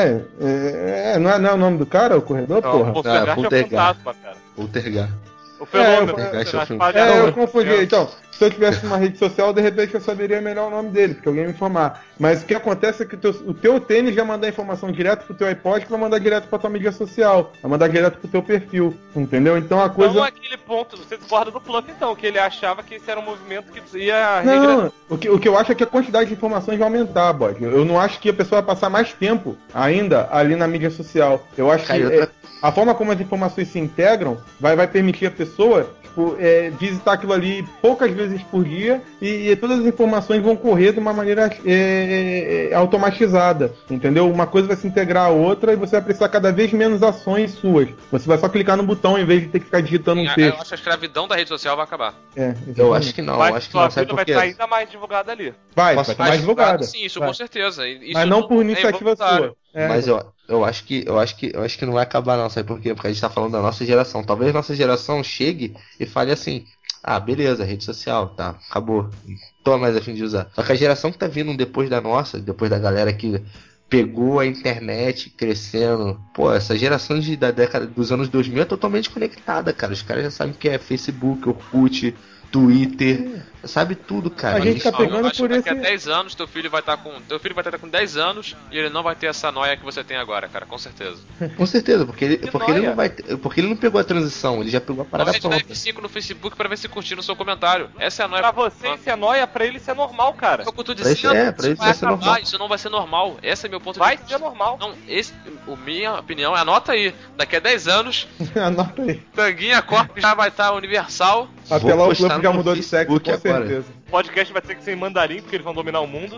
Não é o nome do cara, o corredor, não, porra? Poltergeist é fantasma, cara. Poltergeist. O fenômeno. Eu confundi. Então, se eu tivesse uma rede social, de repente eu saberia melhor o nome dele, porque alguém me informar. Mas o que acontece é que o teu tênis já manda a informação direto pro teu iPod, que vai mandar direto pra tua mídia social, vai mandar direto pro teu perfil, entendeu? Então a coisa... Então aquele ponto, você discorda do Pluff então, que ele achava que esse era um movimento que ia... Não, o que eu acho é que a quantidade de informações vai aumentar, bode. Eu não acho que a pessoa vai passar mais tempo ainda ali na mídia social. Eu acho que a forma como as informações se integram vai permitir a pessoa visitar aquilo ali poucas vezes por dia e todas as informações vão correr de uma maneira automatizada, entendeu? Uma coisa vai se integrar à outra e você vai precisar cada vez menos ações suas. Você vai só clicar no botão em vez de ter que ficar digitando um texto. Eu acho que a escravidão da rede social vai acabar. Eu acho que não. Mas eu acho que não, sabe por quê? Vai estar ainda mais divulgada ali. Vai estar mais divulgada. Sim, isso com certeza. Isso mas não por iniciativa sua. Mas eu acho que não vai acabar não, sabe por quê? Porque a gente tá falando da nossa geração. Talvez nossa geração chegue e fale assim: ah, beleza, rede social, tá, acabou. Não tô mais a fim de usar. Só que a geração que tá vindo depois da nossa, depois da galera que pegou a internet crescendo. Pô, essa geração da década dos anos 2000 é totalmente conectada, cara. Os caras já sabem o que é Facebook, Orkut, Twitter, sabe tudo, cara. A gente tá pegando por daqui a 10 anos, teu filho vai estar com 10 anos e ele não vai ter essa noia que você tem agora, cara, com certeza. Com certeza, porque ele não pegou a transição, ele já pegou a parada pronta. Ele F5 no Facebook pra ver se curtiu no seu comentário. Essa é a noia. Pra você isso é noia, pra ele isso é normal, cara. É o que eu tô dizendo. Pra ele vai ser normal. Isso não vai ser normal. Esse é meu ponto de vista. Vai ser normal. Não, minha opinião, anota aí. Daqui a 10 anos, anota aí. Tanguinha Corp já vai estar universal. Até lá o Pluff já mudou de sexo, com certeza. O podcast vai ter que ser em mandarim, porque eles vão dominar o mundo.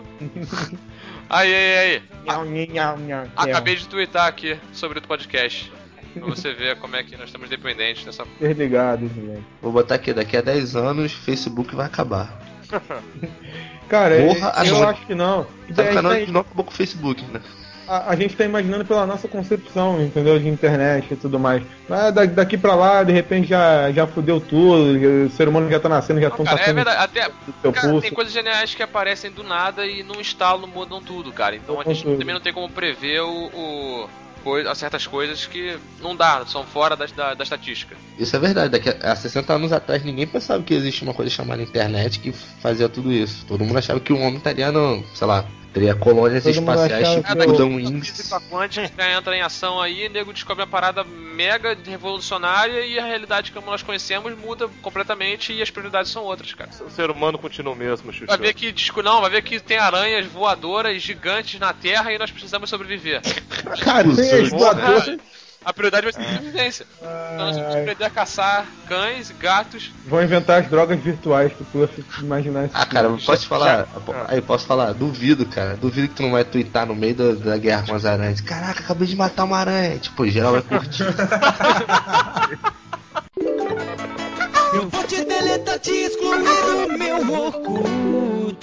Aí. Acabei de twittar aqui sobre o podcast. Pra você ver como é que nós estamos dependentes dessa... Obrigado, gente. Vou botar aqui, daqui a 10 anos, Facebook vai acabar. Cara, eu acho que não. Sabe, o canal não acabou com o Facebook, né? A gente tá imaginando pela nossa concepção, entendeu? De internet e tudo mais. Mas daqui pra lá, de repente, já fudeu tudo, o ser humano já tá nascendo, já estão passando. É verdade, até cara, tem coisas geniais que aparecem do nada e num estalo mudam tudo, cara. Então a gente também não tem como prever o certas coisas que não dá, são fora da estatística. Isso é verdade, daqui a 60 anos atrás ninguém pensava que existia uma coisa chamada internet que fazia tudo isso. Todo mundo achava que o homem estaria sei lá, teria colônias Todo mundo espaciais achava tipo que Budão A Wings. física quântica entra em ação aí, nego descobre uma parada mega revolucionária e a realidade como nós conhecemos muda completamente e as prioridades são outras, cara. O ser humano continua o mesmo, Chuchu. Vai ver que tem aranhas voadoras gigantes na Terra e nós precisamos sobreviver. Cara, tem as voadoras. A prioridade vai ser a sobrevivência. Então nós vamos aprender a caçar cães, gatos. Vão inventar as drogas virtuais pra tu imaginar isso. Ah, cara, posso falar? Aí, posso falar? Duvido, cara. Duvido que tu não vai twittar no meio da guerra com as aranhas. Caraca, acabei de matar uma aranha. Tipo, geral vai curtir. Eu vou te deletar, te excluir do meu Orkut.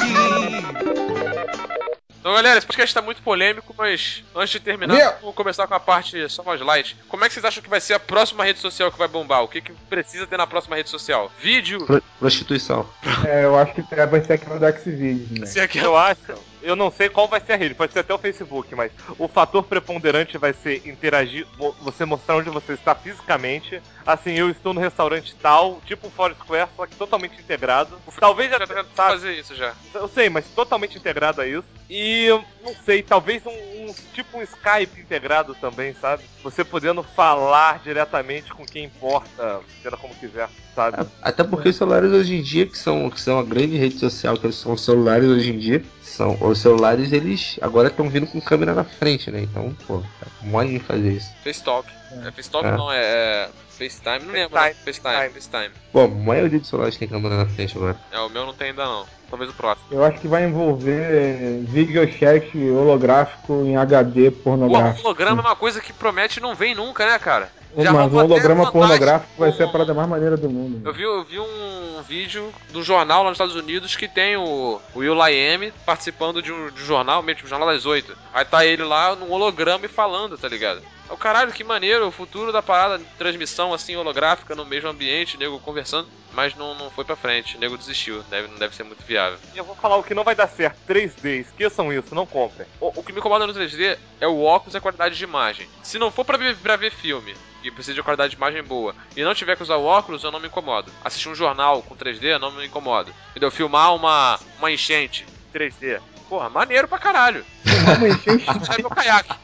Então, galera, esse podcast tá muito polêmico, mas antes de terminar, vamos começar com a parte só mais light. Como é que vocês acham que vai ser a próxima rede social que vai bombar? O que precisa ter na próxima rede social? Vídeo? Prostituição. Eu acho que vai ser aquela do Xvideos, né? Se é que Eu acho, eu não sei qual vai ser a rede, pode ser até o Facebook, mas o fator preponderante vai ser interagir, você mostrar onde você está fisicamente. Assim, eu estou no restaurante tal, tipo um Foursquare, só que totalmente integrado. Talvez já tá tentando fazer isso já. Eu sei, mas totalmente integrado a isso. E, não sei, talvez tipo um Skype integrado também, sabe? Você podendo falar diretamente com quem importa, seja como quiser, sabe? Até porque os celulares hoje em dia, que são a grande rede social, que são os celulares hoje em dia, os celulares, eles agora estão vindo com câmera na frente, né? Então, pô, é mole fazer isso. FaceTalk. FaceTalk É. não, é FaceTime, não lembro. FaceTime. Bom, a maioria dos celulares tem câmera na frente agora. O meu não tem ainda não. Talvez o próximo. Eu acho que vai envolver videochat holográfico em HD Pô, pornográfico. holograma é uma coisa que promete e não vem nunca, né, cara? Mas um rolou até holograma vantagem pornográfico vai com- ser a parada mais maneira do mundo. Eu vi um vídeo do jornal lá nos Estados Unidos que tem o will.i.am participando de um jornal, mesmo Jornal das 8. Aí tá ele lá num holograma e falando, tá ligado? O caralho, que maneiro, o futuro da parada, transmissão assim holográfica no mesmo ambiente, nego conversando, mas não foi pra frente, nego desistiu, não deve ser muito viável. E eu vou falar o que não vai dar certo, 3D, esqueçam isso, não comprem. O que me incomoda no 3D é o óculos e a qualidade de imagem. Se não for pra ver filme e precisa de qualidade de imagem boa e não tiver que usar o óculos, eu não me incomodo. Assistir um jornal com 3D, eu não me incomodo. Entendeu? Filmar uma enchente em 3D. Porra, maneiro pra caralho. Uma enchente. Sai meu caiaque.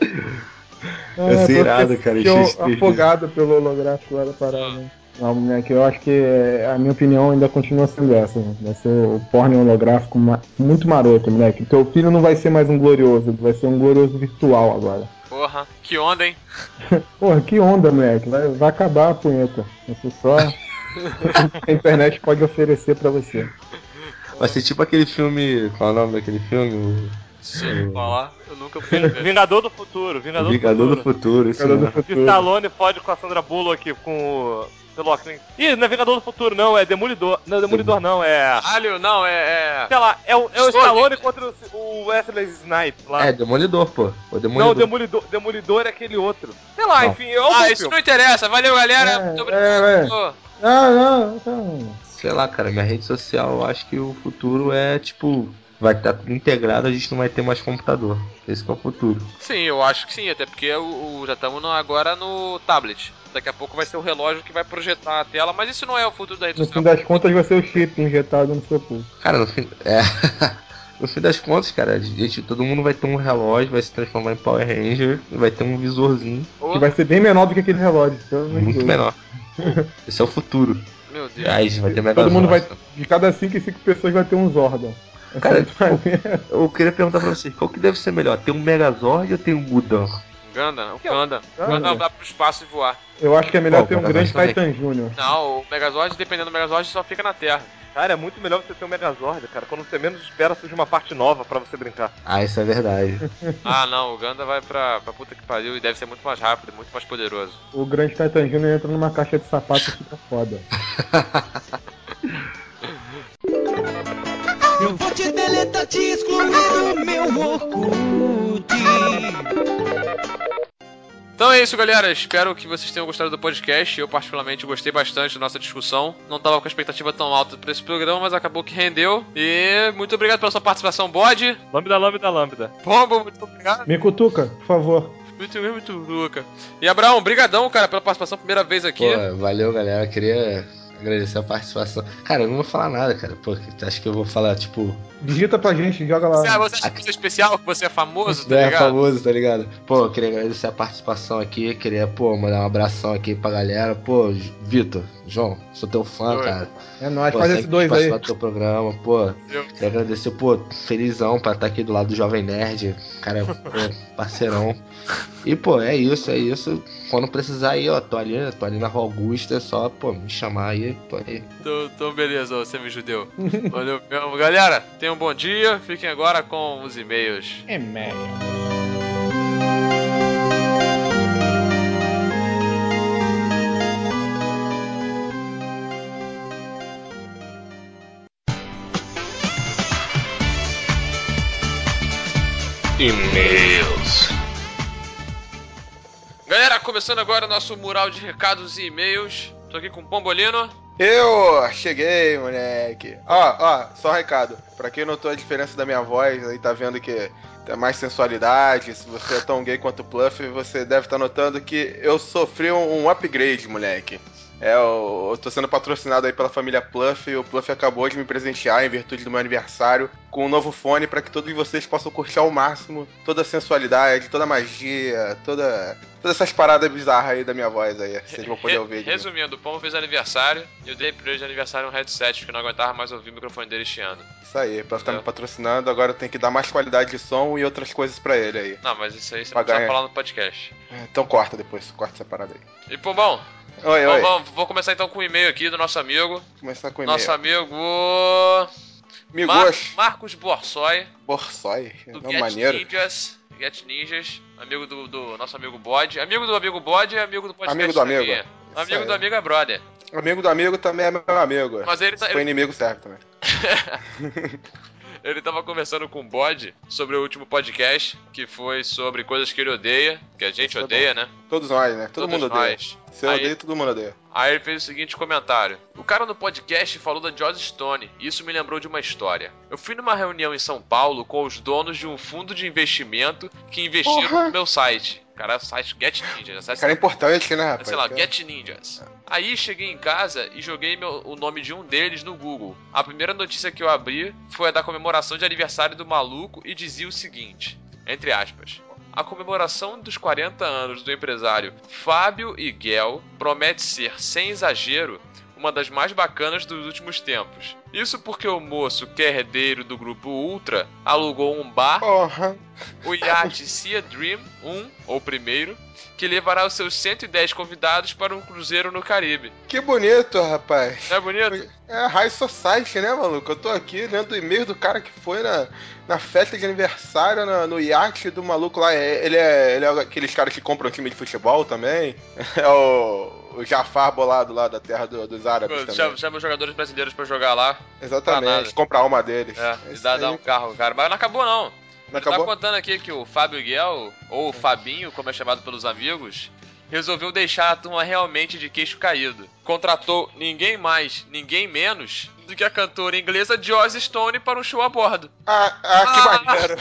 Ia ser irado, cara, enchente de 3D. Afogado pelo holográfico lá da parada. né? Não, moleque, eu acho que a minha opinião ainda continua sendo essa. Né? Vai ser o porno holográfico muito maroto, moleque. Teu filho não vai ser mais um glorioso, vai ser um glorioso virtual agora. Porra, que onda, hein? Porra, que onda, moleque. Vai acabar a punheta. Isso só a internet pode oferecer pra você. Vai ser tipo aquele filme. Qual é o nome daquele filme? Sei falar, eu nunca fui ver. Vingador do Futuro, Vingador Vingador do Futuro. do Futuro, isso Vingador do mesmo. Que Futuro. Stallone pode com a Sandra Bullock, com o The Rock. Ih, não é Vingador do Futuro, não, é Demolidor. Não, Demolidor não, é... Caralho, não, Sei lá, é o Solid. Stallone contra o Wesley Snipes lá. É, Demolidor, pô. O Não, Demolidor. Demolidor é aquele outro. Sei lá, Não. enfim, é um bom isso filme. não interessa. Valeu, galera. Muito obrigado. Não. Sei lá, cara, minha rede social, eu acho que o futuro é tipo. Vai estar tudo integrado, a gente não vai ter mais computador. Esse que é o futuro. Sim, eu acho que sim, até porque já estamos agora no tablet. Daqui a pouco vai ser o relógio que vai projetar a tela, mas isso não é o futuro da rede No social. fim das contas vai ser o chip injetado no seu pulso. Cara, no fim. No fim das contas, cara, todo mundo vai ter um relógio, vai se transformar em Power Ranger e vai ter um visorzinho Oh, Que vai ser bem menor do que aquele relógio. pelo amor de muito Deus. menor. Esse é o futuro. meu Deus. Aí vai ter Todo mundo vai. Megazord. De cada 5 em 5 pessoas vai ter um Zordon. Cara, Vai ver. eu queria perguntar pra vocês, qual que deve ser melhor? Ter um Megazord ou ter um Gundam? Ganda, o Ganda. O Ganda. Ganda vai pro espaço e voar. Eu acho que é melhor Pô, ter um cara, grande mas também. Titan Júnior. Não, o Megazord, dependendo do Megazord, só fica na Terra. Cara, é muito melhor você ter um Megazord, cara. Quando você menos espera, surge uma parte nova pra você brincar. Ah, isso é verdade. Ah, não, o Ganda vai pra puta que pariu e deve ser muito mais rápido, muito mais poderoso. O grande Titan Júnior entra numa caixa de sapato e fica foda. Eu vou te deletar, te excluir do meu Orkut. Então é isso, galera. Espero que vocês tenham gostado do podcast. Eu, particularmente, gostei bastante da nossa discussão. Não tava com a expectativa tão alta pra esse programa, mas acabou que rendeu. E muito obrigado pela sua participação, Bode. Lambda. Pombo, muito obrigado. Me cutuca, por favor. Muito louca. E Abraão, brigadão, cara, pela participação, primeira vez aqui. Pô, valeu, galera. Queria agradecer a participação. Cara, eu não vou falar nada, cara. Pô, acho que eu vou falar, tipo... Digita pra gente, joga lá. Você acha que você é especial, que você é famoso, tá É ligado? famoso, tá ligado? Pô, eu queria agradecer a participação aqui. Queria, pô, mandar um abração aqui pra galera. Pô, Vitor, João, sou teu fã, Oi. cara. É nóis, Pô, faz sempre esse dois quis aí. participar do teu programa, pô. Queria agradecer, pô, felizão pra estar aqui do lado do Jovem Nerd. Cara, pô, parceirão. E, pô, é isso. Quando precisar aí, ó, tô ali na Rua Augusta, é só, pô, me chamar aí, tô aí. Então beleza, você me judeu. Valeu mesmo. Galera, tenham um bom dia. Fiquem agora com os e-mails. É merda. E-mails. Galera, começando agora o nosso mural de recados e e-mails. Tô aqui com o Pombolino. Eu cheguei, moleque. Ó, só um recado. Pra quem notou a diferença da minha voz, aí tá vendo que tem mais sensualidade. Se você é tão gay quanto o Pluff, você deve estar notando que eu sofri um upgrade, moleque. Eu tô sendo patrocinado aí pela família Pluff e o Pluff acabou de me presentear, em virtude do meu aniversário, com um novo fone pra que todos vocês possam curtir ao máximo toda a sensualidade, toda a magia, todas essas paradas bizarras aí da minha voz aí. Vocês vão poder ouvir. Resumindo, o Pombo fez aniversário e eu dei pra ele de aniversário um headset, porque eu não aguentava mais ouvir o microfone dele chiando. Isso aí, Pluff tá me patrocinando, agora tem que dar mais qualidade de som e outras coisas pra ele aí. Não, mas isso aí você Pra não precisa ganhar. falar no podcast. Então corta depois, corta essa parada aí. E Pombão, Oi. vou começar então com o e-mail aqui do nosso amigo. Começar com o e-mail. Nosso amigo... Migos. Marcos Borsoi, Borsoi, do não Get maneiro. Get Ninjas, amigo do nosso amigo Bode. Amigo do amigo Bode e amigo do podcast. Amigo do amigo. Tanguinha. Isso Amigo aí. do amigo é brother. Amigo do amigo também é meu amigo. Mas ele tá- Se for ele- inimigo, serve também. Ele tava conversando com o Bode sobre o último podcast, que foi sobre coisas que ele odeia, que a gente Isso é odeia, né? Todos nós, né? Todo Todos mundo odeia. nós. Se eu Aí- odeio, todo mundo odeia. Aí ele fez o seguinte comentário. O cara no podcast falou da Joss Stone, e isso me lembrou de uma história. Eu fui numa reunião em São Paulo com os donos de um fundo de investimento que investiram Porra! no meu site. Cara, é o site Get Ninjas. Acesse Cara, é importante, né, rapaz? sei lá, Get Ninjas. Aí cheguei em casa e joguei o nome de um deles no Google. A primeira notícia que eu abri foi a da comemoração de aniversário do maluco e dizia o seguinte, entre aspas. A comemoração dos 40 anos do empresário Fábio Iguel promete ser, sem exagero, uma das mais bacanas dos últimos tempos. Isso porque o moço, que é herdeiro do grupo Ultra, alugou um bar, Porra. o iate Sea Dream 1, ou primeiro, que levará os seus 110 convidados para um cruzeiro no Caribe. Que bonito, rapaz. Não é bonito? É a High Society, né, maluco? Eu tô aqui lendo o e-mail do cara que foi na festa de aniversário no iate do maluco lá. Ele é aqueles caras que compram time de futebol também. É o Jafar bolado lá da terra dos árabes também. Chama os jogadores brasileiros pra jogar lá. Pra nada. Exatamente, compra a alma deles. É, e Isso dá aí. um carro, cara. Mas não acabou, não. Não Ele tá acabou? contando aqui que o Fábio Guel, ou o Fabinho, como é chamado pelos amigos, resolveu deixar a turma realmente de queixo caído. Contratou ninguém mais, ninguém menos do que a cantora inglesa Joss Stone para um show a bordo. Que maneiro.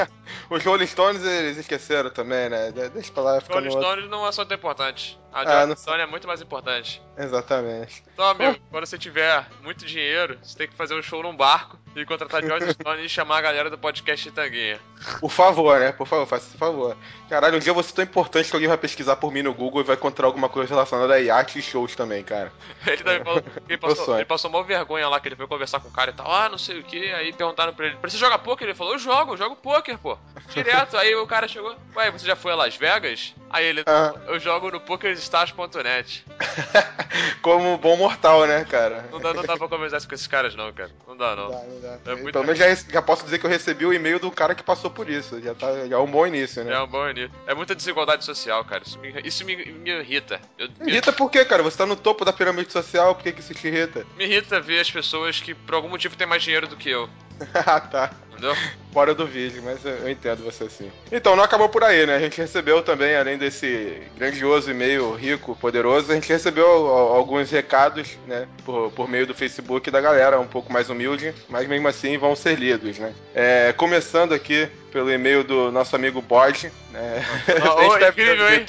Os Rolling Stones, eles esqueceram também, né? Deixa pra lá, fica Rolling no outro. Stones não é só tão importante. A Ah, Joss não- Stone é muito mais importante. Exatamente. Então, amigo, quando você tiver muito dinheiro, você tem que fazer um show num barco e contratar Joss Stone e chamar a galera do podcast Tanguinha. Por favor, né? Por favor, faça esse favor. Caralho, um dia eu vou ser tão importante que alguém vai pesquisar por mim no Google e vai encontrar alguma coisa relacionada a iate e shows também, cara. Ele também falou, Meu sonho. ele passou uma vergonha lá, que ele foi conversar com o cara e tal, não sei o que, aí perguntaram pra ele, você joga poker? Ele falou, eu jogo poker, pô. Direto, aí o cara chegou, ué, você já foi a Las Vegas? Aí ele, eu jogo no pokerstars.net. Como um bom mortal, né, cara? Não dá pra conversar com esses caras não, cara. Não dá, não. Não dá. É muito- Pelo menos já posso dizer que eu recebi o e-mail do cara que passou por isso. Já é um bom início, né? É um bom início. É muita desigualdade social, cara. Isso me irrita. Me irrita por quê, cara? Você tá no topo da pirâmide social, por que isso te irrita? Me irrita ver as pessoas que por algum motivo têm mais dinheiro do que eu. Ah, tá. Entendeu? Fora do vídeo, mas eu entendo você sim. Então, não acabou por aí, né? A gente recebeu também, além desse grandioso e-mail rico, poderoso, a gente recebeu alguns recados, né? Por meio do Facebook da galera, um pouco mais humilde, mas mesmo assim vão ser lidos, né? Começando aqui pelo e-mail do nosso amigo Bode, né? Incrível, hein?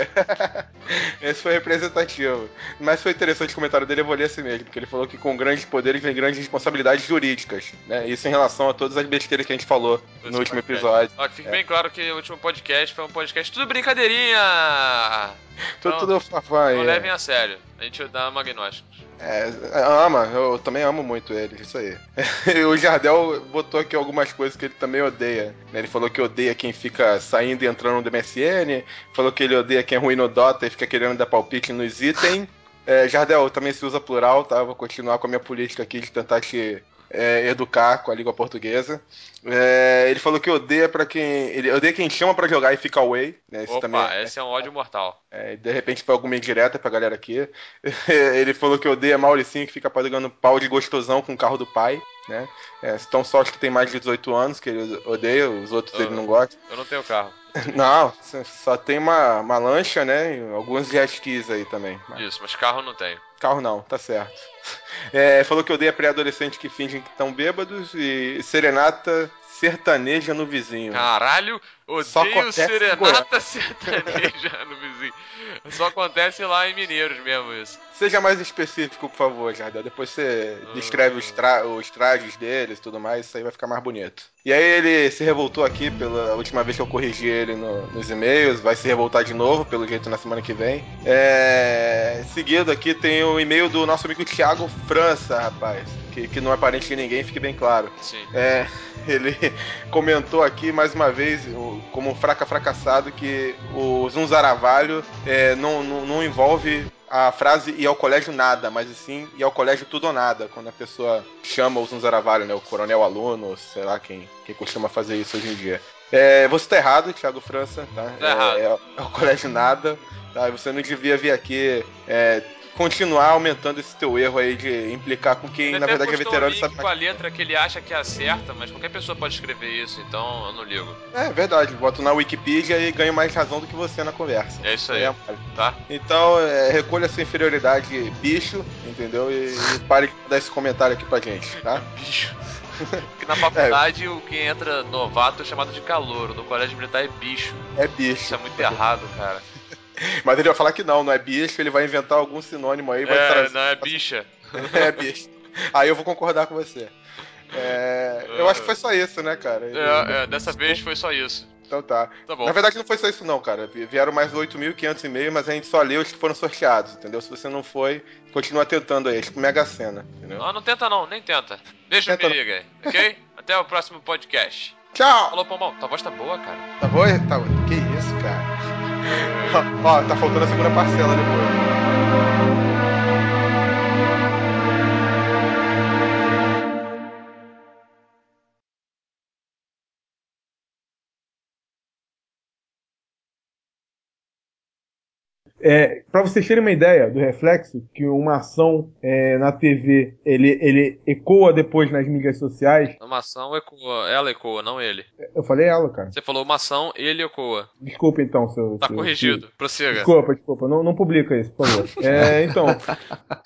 Esse foi representativo. Mas foi interessante o comentário dele, eu vou ler assim mesmo, porque ele falou que com grandes poderes vem grandes responsabilidades jurídicas, né? Isso em relação a todas as besteiras que a gente falou no último episódio. Ó, que fique bem claro que o último podcast foi um podcast tudo brincadeirinha. Então, Tudo fafã aí. não levem a sério. A gente dá magnósticos. Eu também amo muito ele, isso aí. O Jardel botou aqui algumas coisas que ele também odeia, né? Ele falou que odeia quem fica saindo e entrando no MSN, falou que ele odeia quem é ruim no Dota e fica querendo dar palpite nos itens. Jardel, também se usa plural, tá? Vou continuar com a minha política aqui de tentar te educar com a língua portuguesa. Ele falou que odeia ele odeia quem chama pra jogar e fica away, né? Esse também Esse é um ódio mortal. de repente foi alguma indireta pra galera aqui. Ele falou que odeia Mauricinho, que fica pagando pau de gostosão com o carro do pai, né? Então só os que tem mais de 18 anos que ele odeia, os outros ele não gosta. Eu não tenho carro. Não, só tem uma lancha, né? E alguns jet skis aí também. Isso, mas carro não tenho. Carro não, tá certo. Falou que odeia pré-adolescentes que fingem que estão bêbados e serenata sertaneja no vizinho. Caralho, Só odeio acontece em serenata sertaneja no vizinho. Só acontece lá em Mineiros mesmo isso. Seja mais específico, por favor, Jardel. Depois você descreve os trajes deles e tudo mais, isso aí vai ficar mais bonito. E aí ele se revoltou aqui pela última vez que eu corrigi ele nos e-mails, vai se revoltar de novo, pelo jeito, na semana que vem. Seguido aqui tem o e-mail do nosso amigo Thiago França, rapaz, que não é parente de ninguém, fique bem claro. Sim. Ele comentou aqui mais uma vez, como um fracassado, que o Zunzaravalho não envolve a frase ir ao colégio nada, mas sim ir ao colégio tudo ou nada, quando a pessoa chama o Zunzaravalho, né, o coronel aluno, sei lá quem costuma fazer isso hoje em dia. Você tá errado, Thiago França, tá? Tá errado. É o colégio nada, tá? Você não devia vir aqui continuar aumentando esse teu erro aí de implicar com quem, Ele na até verdade, é postou veterano um e link sabe com a letra que ele acha que acerta, mas qualquer pessoa pode escrever isso, então eu não ligo. É verdade, boto na Wikipedia e ganho mais razão do que você na conversa. É isso aí, tá? Então, recolha sua inferioridade, bicho, entendeu? E pare de dar esse comentário aqui pra gente, tá? Bicho. Porque na faculdade o que entra novato é chamado de calouro, no colégio militar é bicho. É bicho. Isso é muito errado, cara. Mas ele vai falar que não é bicho, ele vai inventar algum sinônimo aí. Vai trazer. Não é bicha. É bicho. Aí eu vou concordar com você. Eu acho que foi só isso, né, cara? Dessa vez foi só isso. Então tá. Tá bom. Na verdade não foi só isso não, cara. Vieram mais 8.500 e-mails, mas a gente só leu os que foram sorteados, entendeu? Se você não foi, continua tentando aí, tipo Mega Sena, entendeu? Não tenta não, nem tenta. Deixa eu me liga aí, ok? Até o próximo podcast. Tchau! Falou, Pombal. Tua voz tá boa, cara. Tá bom? Tá. Que isso, cara? Ó, tá faltando a segunda parcela depois. Para vocês terem uma ideia do reflexo que uma ação na TV ele ecoa depois nas mídias sociais. Uma ação ecoa, ela ecoa, não ele. Eu falei ela, cara. Você falou uma ação, ele ecoa. Desculpa então, seu. Tá corrigido, prossiga. Desculpa, não publica isso, por favor. Então,